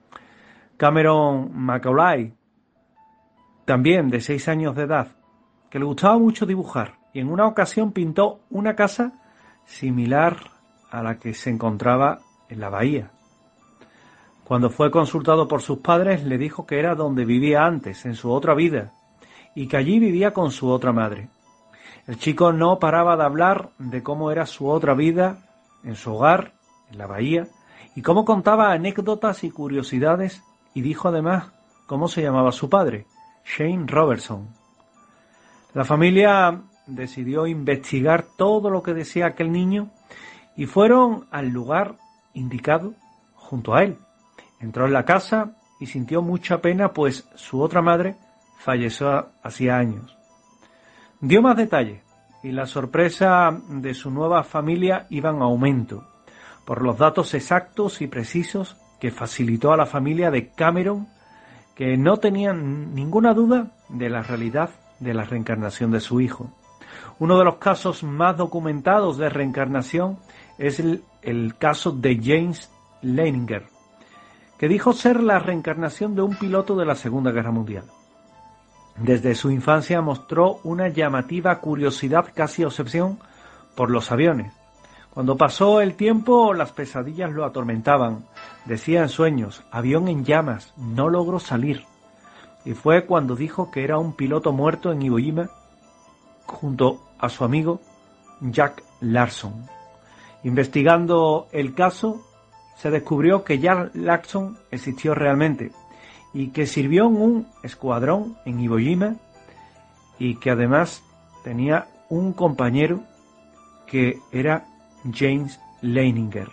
Cameron Macaulay, también de 6 años de edad, que le gustaba mucho dibujar, y en una ocasión pintó una casa similar a la que se encontraba en la bahía. Cuando fue consultado por sus padres, le dijo que era donde vivía antes, en su otra vida, y que allí vivía con su otra madre. El chico no paraba de hablar de cómo era su otra vida en su hogar, en la bahía, y cómo contaba anécdotas y curiosidades, y dijo además cómo se llamaba su padre, Shane Robertson. La familia decidió investigar todo lo que decía aquel niño y fueron al lugar indicado junto a él. Entró en la casa y sintió mucha pena, pues su otra madre falleció hacía años. Dio más detalles y la sorpresa de su nueva familia iba en aumento por los datos exactos y precisos que facilitó a la familia de Cameron, que no tenían ninguna duda de la realidad de la reencarnación de su hijo. Uno de los casos más documentados de reencarnación es el caso de James Leininger, que dijo ser la reencarnación de un piloto de la Segunda Guerra Mundial. Desde su infancia mostró una llamativa curiosidad, casi obsesión, por los aviones. Cuando pasó el tiempo, las pesadillas lo atormentaban. Decía en sueños: avión en llamas, no logro salir. Y fue cuando dijo que era un piloto muerto en Iwo Jima junto a su amigo Jack Larson. Investigando el caso, se descubrió que Jack Larson existió realmente y que sirvió en un escuadrón en Iwo Jima y que además tenía un compañero que era James Leininger.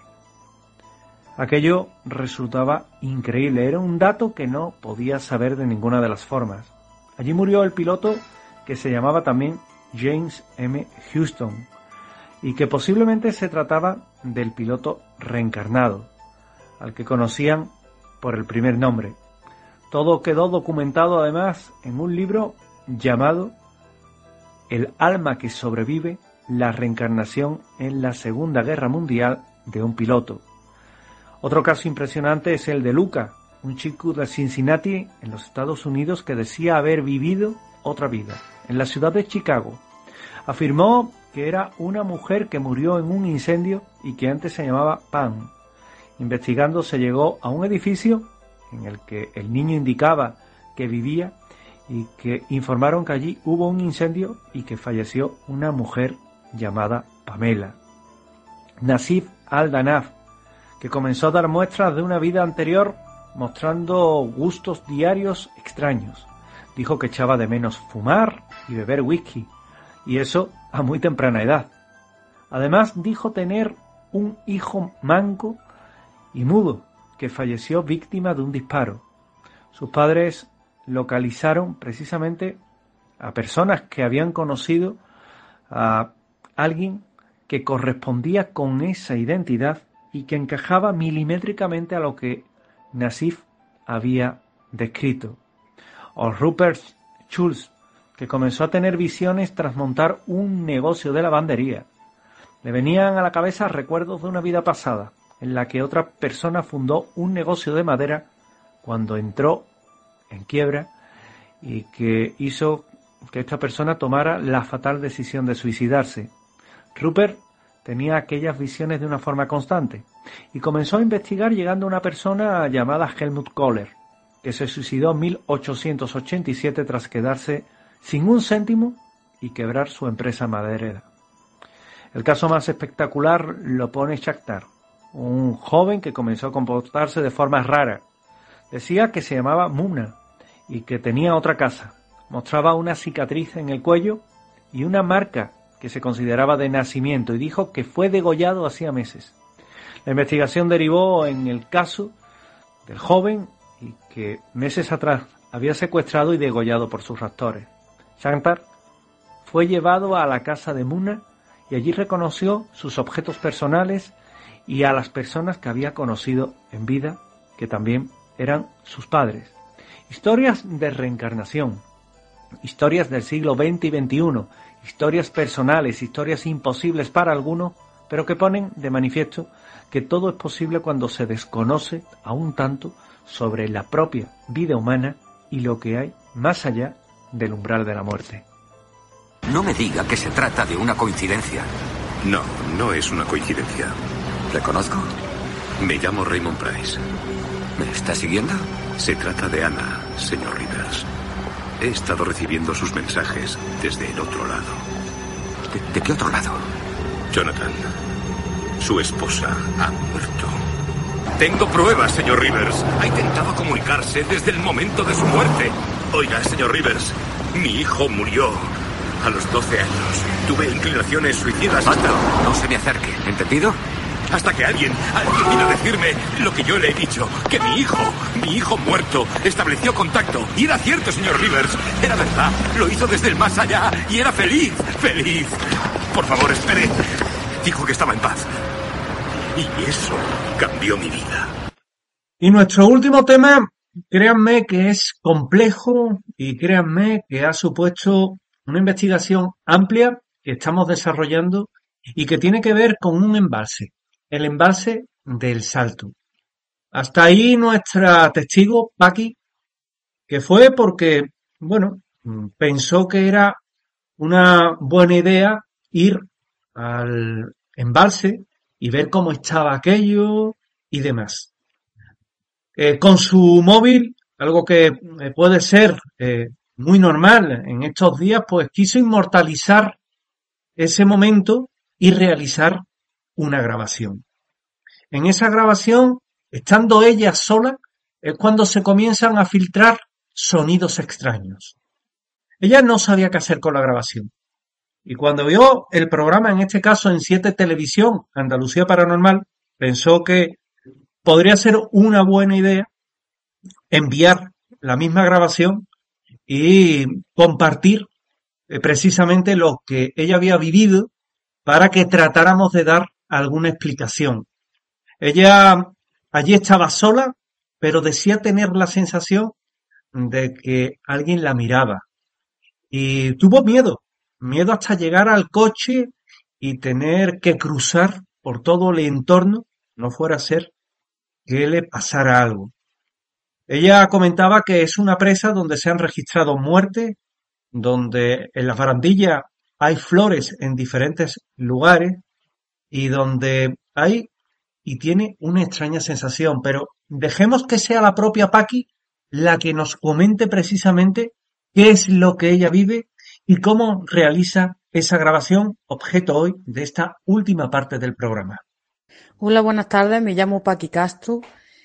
Aquello resultaba increíble, era un dato que no podía saber de ninguna de las formas. Allí murió el piloto que se llamaba también James M. Houston y que posiblemente se trataba del piloto reencarnado, al que conocían por el primer nombre. Todo quedó documentado además en un libro llamado El alma que sobrevive, la reencarnación en la Segunda Guerra Mundial de un piloto. Otro caso impresionante es el de Luca, un chico de Cincinnati, en los Estados Unidos, que decía haber vivido otra vida en la ciudad de Chicago. Afirmó que era una mujer que murió en un incendio y que antes se llamaba Pam. Investigando se llegó a un edificio en el que el niño indicaba que vivía y que informaron que allí hubo un incendio y que falleció una mujer llamada Pamela. Nasif al-Danaf, que comenzó a dar muestras de una vida anterior mostrando gustos diarios extraños. Dijo que echaba de menos fumar y beber whisky, y eso a muy temprana edad. Además dijo tener un hijo manco y mudo que falleció víctima de un disparo. Sus padres localizaron precisamente a personas que habían conocido a alguien que correspondía con esa identidad y que encajaba milimétricamente a lo que Nasif había descrito. O Rupert Schulz, que comenzó a tener visiones tras montar un negocio de lavandería. Le venían a la cabeza recuerdos de una vida pasada, en la que otra persona fundó un negocio de madera cuando entró en quiebra y que hizo que esta persona tomara la fatal decisión de suicidarse. Rupert tenía aquellas visiones de una forma constante y comenzó a investigar llegando a una persona llamada Helmut Kohler, que se suicidó en 1887 tras quedarse sin un céntimo y quebrar su empresa maderera. El caso más espectacular lo pone Shakhtar, un joven que comenzó a comportarse de forma rara. Decía que se llamaba Muna y que tenía otra casa. Mostraba una cicatriz en el cuello y una marca que se consideraba de nacimiento y dijo que fue degollado hacía meses. La investigación derivó en el caso del joven y que meses atrás había secuestrado y degollado por sus raptores. Shakhtar fue llevado a la casa de Muna y allí reconoció sus objetos personales y a las personas que había conocido en vida, que también eran sus padres. Historias de reencarnación, historias del siglo XX y XXI, historias personales, historias imposibles para algunos, pero que ponen de manifiesto que todo es posible cuando se desconoce aún tanto sobre la propia vida humana y lo que hay más allá del umbral de la muerte. No me diga que se trata de una coincidencia. No, no es una coincidencia. ¿Le conozco? Me llamo Raymond Price. ¿Me está siguiendo? Se trata de Ana, señor Rivers. He estado recibiendo sus mensajes desde el otro lado. ¿De qué otro lado? Jonathan, su esposa ha muerto. Tengo pruebas, señor Rivers. Ha intentado comunicarse desde el momento de su muerte. Oiga, señor Rivers, mi hijo murió a los 12 años. Tuve inclinaciones suicidas. Basta, no se me acerque, ¿entendido? Hasta que alguien vino a decirme lo que yo le he dicho, que mi hijo muerto, estableció contacto. Y era cierto, señor Rivers, era verdad. Lo hizo desde el más allá y era feliz. Por favor, espere. Dijo que estaba en paz. Y eso cambió mi vida. Y nuestro último tema, créanme que es complejo y créanme que ha supuesto una investigación amplia que estamos desarrollando y que tiene que ver con un embalse. El embalse del Salto. Hasta ahí nuestra testigo, Paqui, que fue porque, pensó que era una buena idea ir al embalse y ver cómo estaba aquello y demás. Con su móvil, algo que puede ser muy normal en estos días, pues quiso inmortalizar ese momento y realizar una grabación. En esa grabación, estando ella sola, es cuando se comienzan a filtrar sonidos extraños. Ella no sabía qué hacer con la grabación. Y cuando vio el programa, en este caso en 7 Televisión, Andalucía Paranormal, pensó que podría ser una buena idea enviar la misma grabación y compartir precisamente lo que ella había vivido para que tratáramos de dar alguna explicación. Ella allí estaba sola, pero decía tener la sensación de que alguien la miraba. Y tuvo miedo hasta llegar al coche y tener que cruzar por todo el entorno, no fuera a ser que le pasara algo. Ella comentaba que es una presa donde se han registrado muertes, donde en las barandillas hay flores en diferentes lugares y donde hay y tiene una extraña sensación, pero dejemos que sea la propia Paqui la que nos comente precisamente qué es lo que ella vive y cómo realiza esa grabación, objeto hoy de esta última parte del programa. Hola, buenas tardes, me llamo Paqui Castro.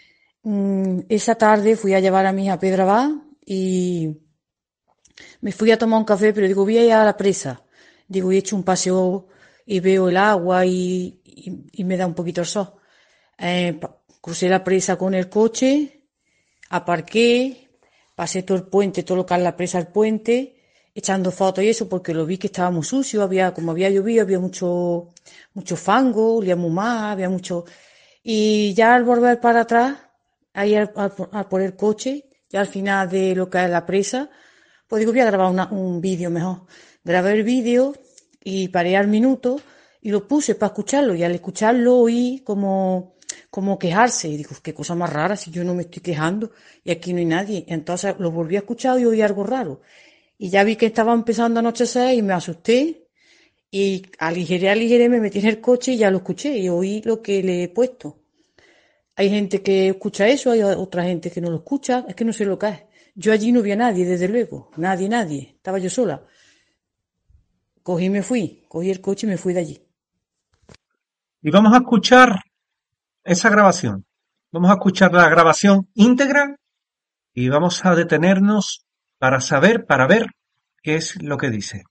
Esa tarde fui a llevar a mi hija a Pedralbés y me fui a tomar un café, pero digo, voy a ir a la presa. Digo, he hecho un paseo y veo el agua y me da un poquito el sol. Crucé la presa con el coche, aparqué, pasé todo el puente, todo lo que es la presa al puente, echando fotos y eso, porque lo vi que estaba muy sucio, como había llovido, había mucho fango, olía muy mal, había mucho... Y ya al volver para atrás, ahí al por el coche, ya al final de lo que es la presa, pues digo, voy a grabar un vídeo mejor. Grabé el vídeo y paré al minuto y lo puse para escucharlo, y al escucharlo oí como quejarse, y digo, qué cosa más rara si yo no me estoy quejando y aquí no hay nadie. Y entonces lo volví a escuchar y oí algo raro. Y ya vi que estaba empezando a anochecer y me asusté y aligeré, me metí en el coche y ya lo escuché y oí lo que le he puesto. Hay gente que escucha eso, hay otra gente que no lo escucha, es que no sé lo que es. Yo allí no vi a nadie, desde luego, nadie, estaba yo sola. Cogí el coche y me fui de allí. Y vamos a escuchar esa grabación. Vamos a escuchar la grabación íntegra y vamos a detenernos para ver qué es lo que dice.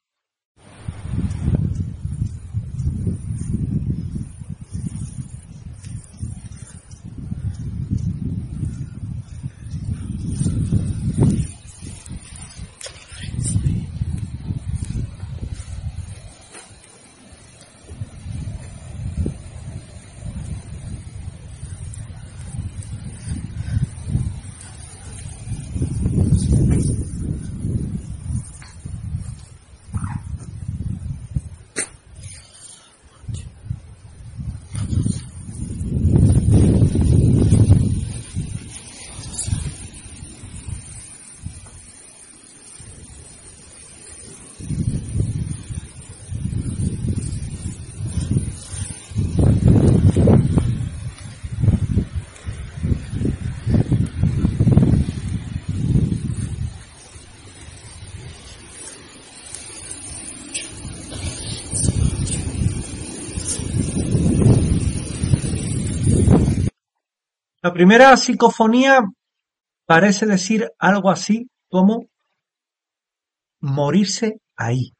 La primera psicofonía parece decir algo así como morirse ahí.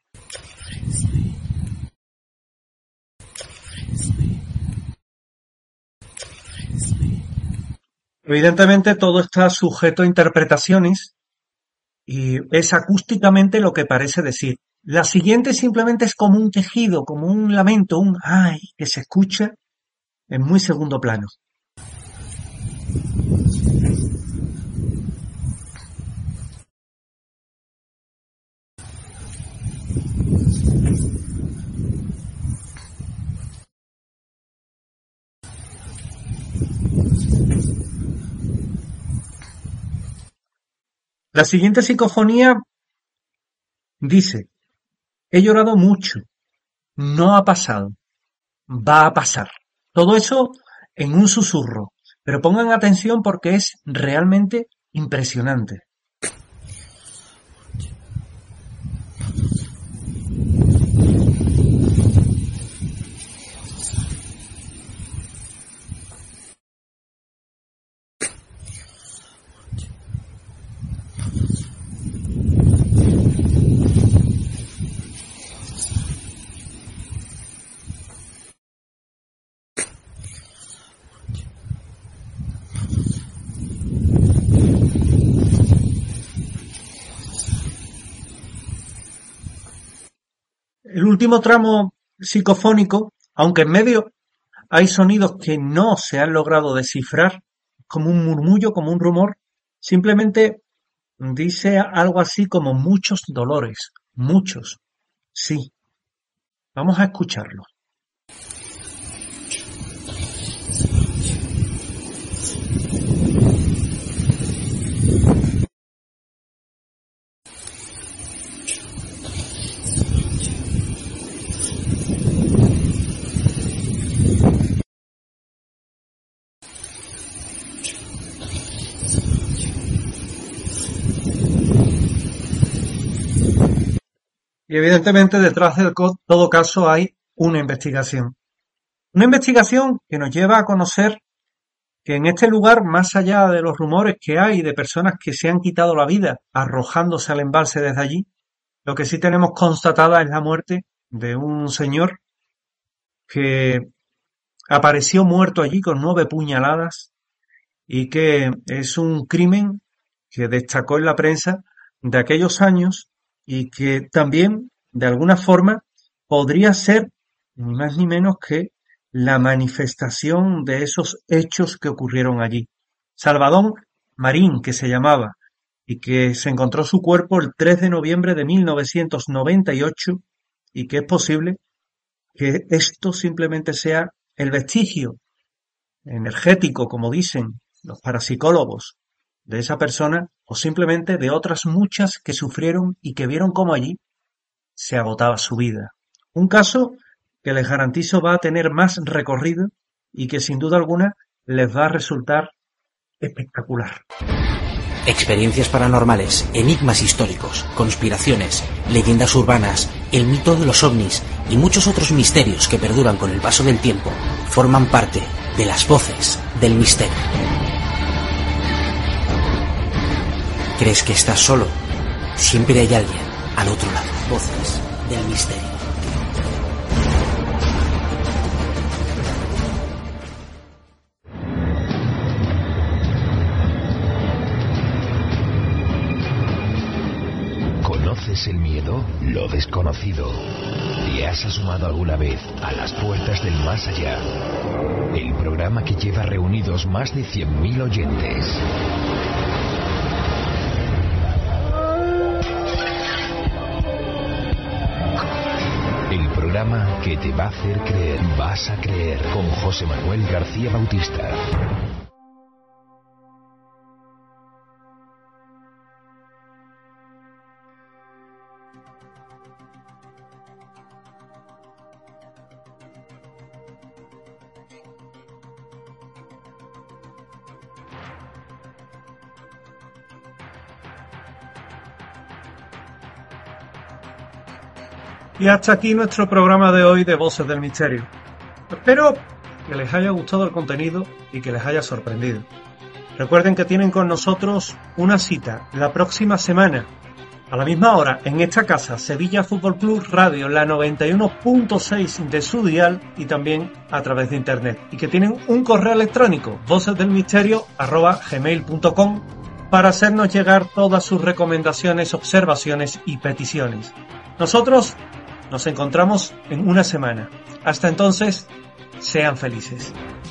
Evidentemente todo está sujeto a interpretaciones y es acústicamente lo que parece decir. La siguiente simplemente es como un quejido, como un lamento, un ay, que se escucha en muy segundo plano. La siguiente psicofonía dice: he llorado mucho, no ha pasado, va a pasar. Todo eso en un susurro, pero pongan atención porque es realmente impresionante. El último tramo psicofónico, aunque en medio hay sonidos que no se han logrado descifrar, como un murmullo, como un rumor, simplemente dice algo así como muchos dolores, muchos, sí. Vamos a escucharlo. Y evidentemente detrás de todo caso hay una investigación. Una investigación que nos lleva a conocer que en este lugar, más allá de los rumores que hay de personas que se han quitado la vida arrojándose al embalse desde allí, lo que sí tenemos constatada es la muerte de un señor que apareció muerto allí con 9 puñaladas y que es un crimen que destacó en la prensa de aquellos años y que también, de alguna forma, podría ser ni más ni menos que la manifestación de esos hechos que ocurrieron allí. Salvador Marín, que se llamaba, y que se encontró su cuerpo el 3 de noviembre de 1998, y que es posible que esto simplemente sea el vestigio energético, como dicen los parapsicólogos, de esa persona, o simplemente de otras muchas que sufrieron y que vieron cómo allí se agotaba su vida. Un caso que les garantizo va a tener más recorrido y que sin duda alguna les va a resultar espectacular. Experiencias paranormales, enigmas históricos, conspiraciones, leyendas urbanas, el mito de los ovnis y muchos otros misterios que perduran con el paso del tiempo forman parte de las voces del misterio. ¿Crees que estás solo? Siempre hay alguien al otro lado. Voces del misterio. ¿Conoces el miedo? Lo desconocido. ¿Te has asomado alguna vez a las puertas del más allá? El programa que lleva reunidos más de 100.000 oyentes. El programa que te va a hacer creer, vas a creer, con José Manuel García Bautista. Y hasta aquí nuestro programa de hoy de Voces del Misterio. Espero que les haya gustado el contenido y que les haya sorprendido. Recuerden que tienen con nosotros una cita la próxima semana, a la misma hora, en esta casa, Sevilla Fútbol Club Radio, la 91.6 de su dial y también a través de internet. Y que tienen un correo electrónico, vocesdelmisterio@gmail.com, para hacernos llegar todas sus recomendaciones, observaciones y peticiones. Nosotros nos encontramos en una semana. Hasta entonces, sean felices.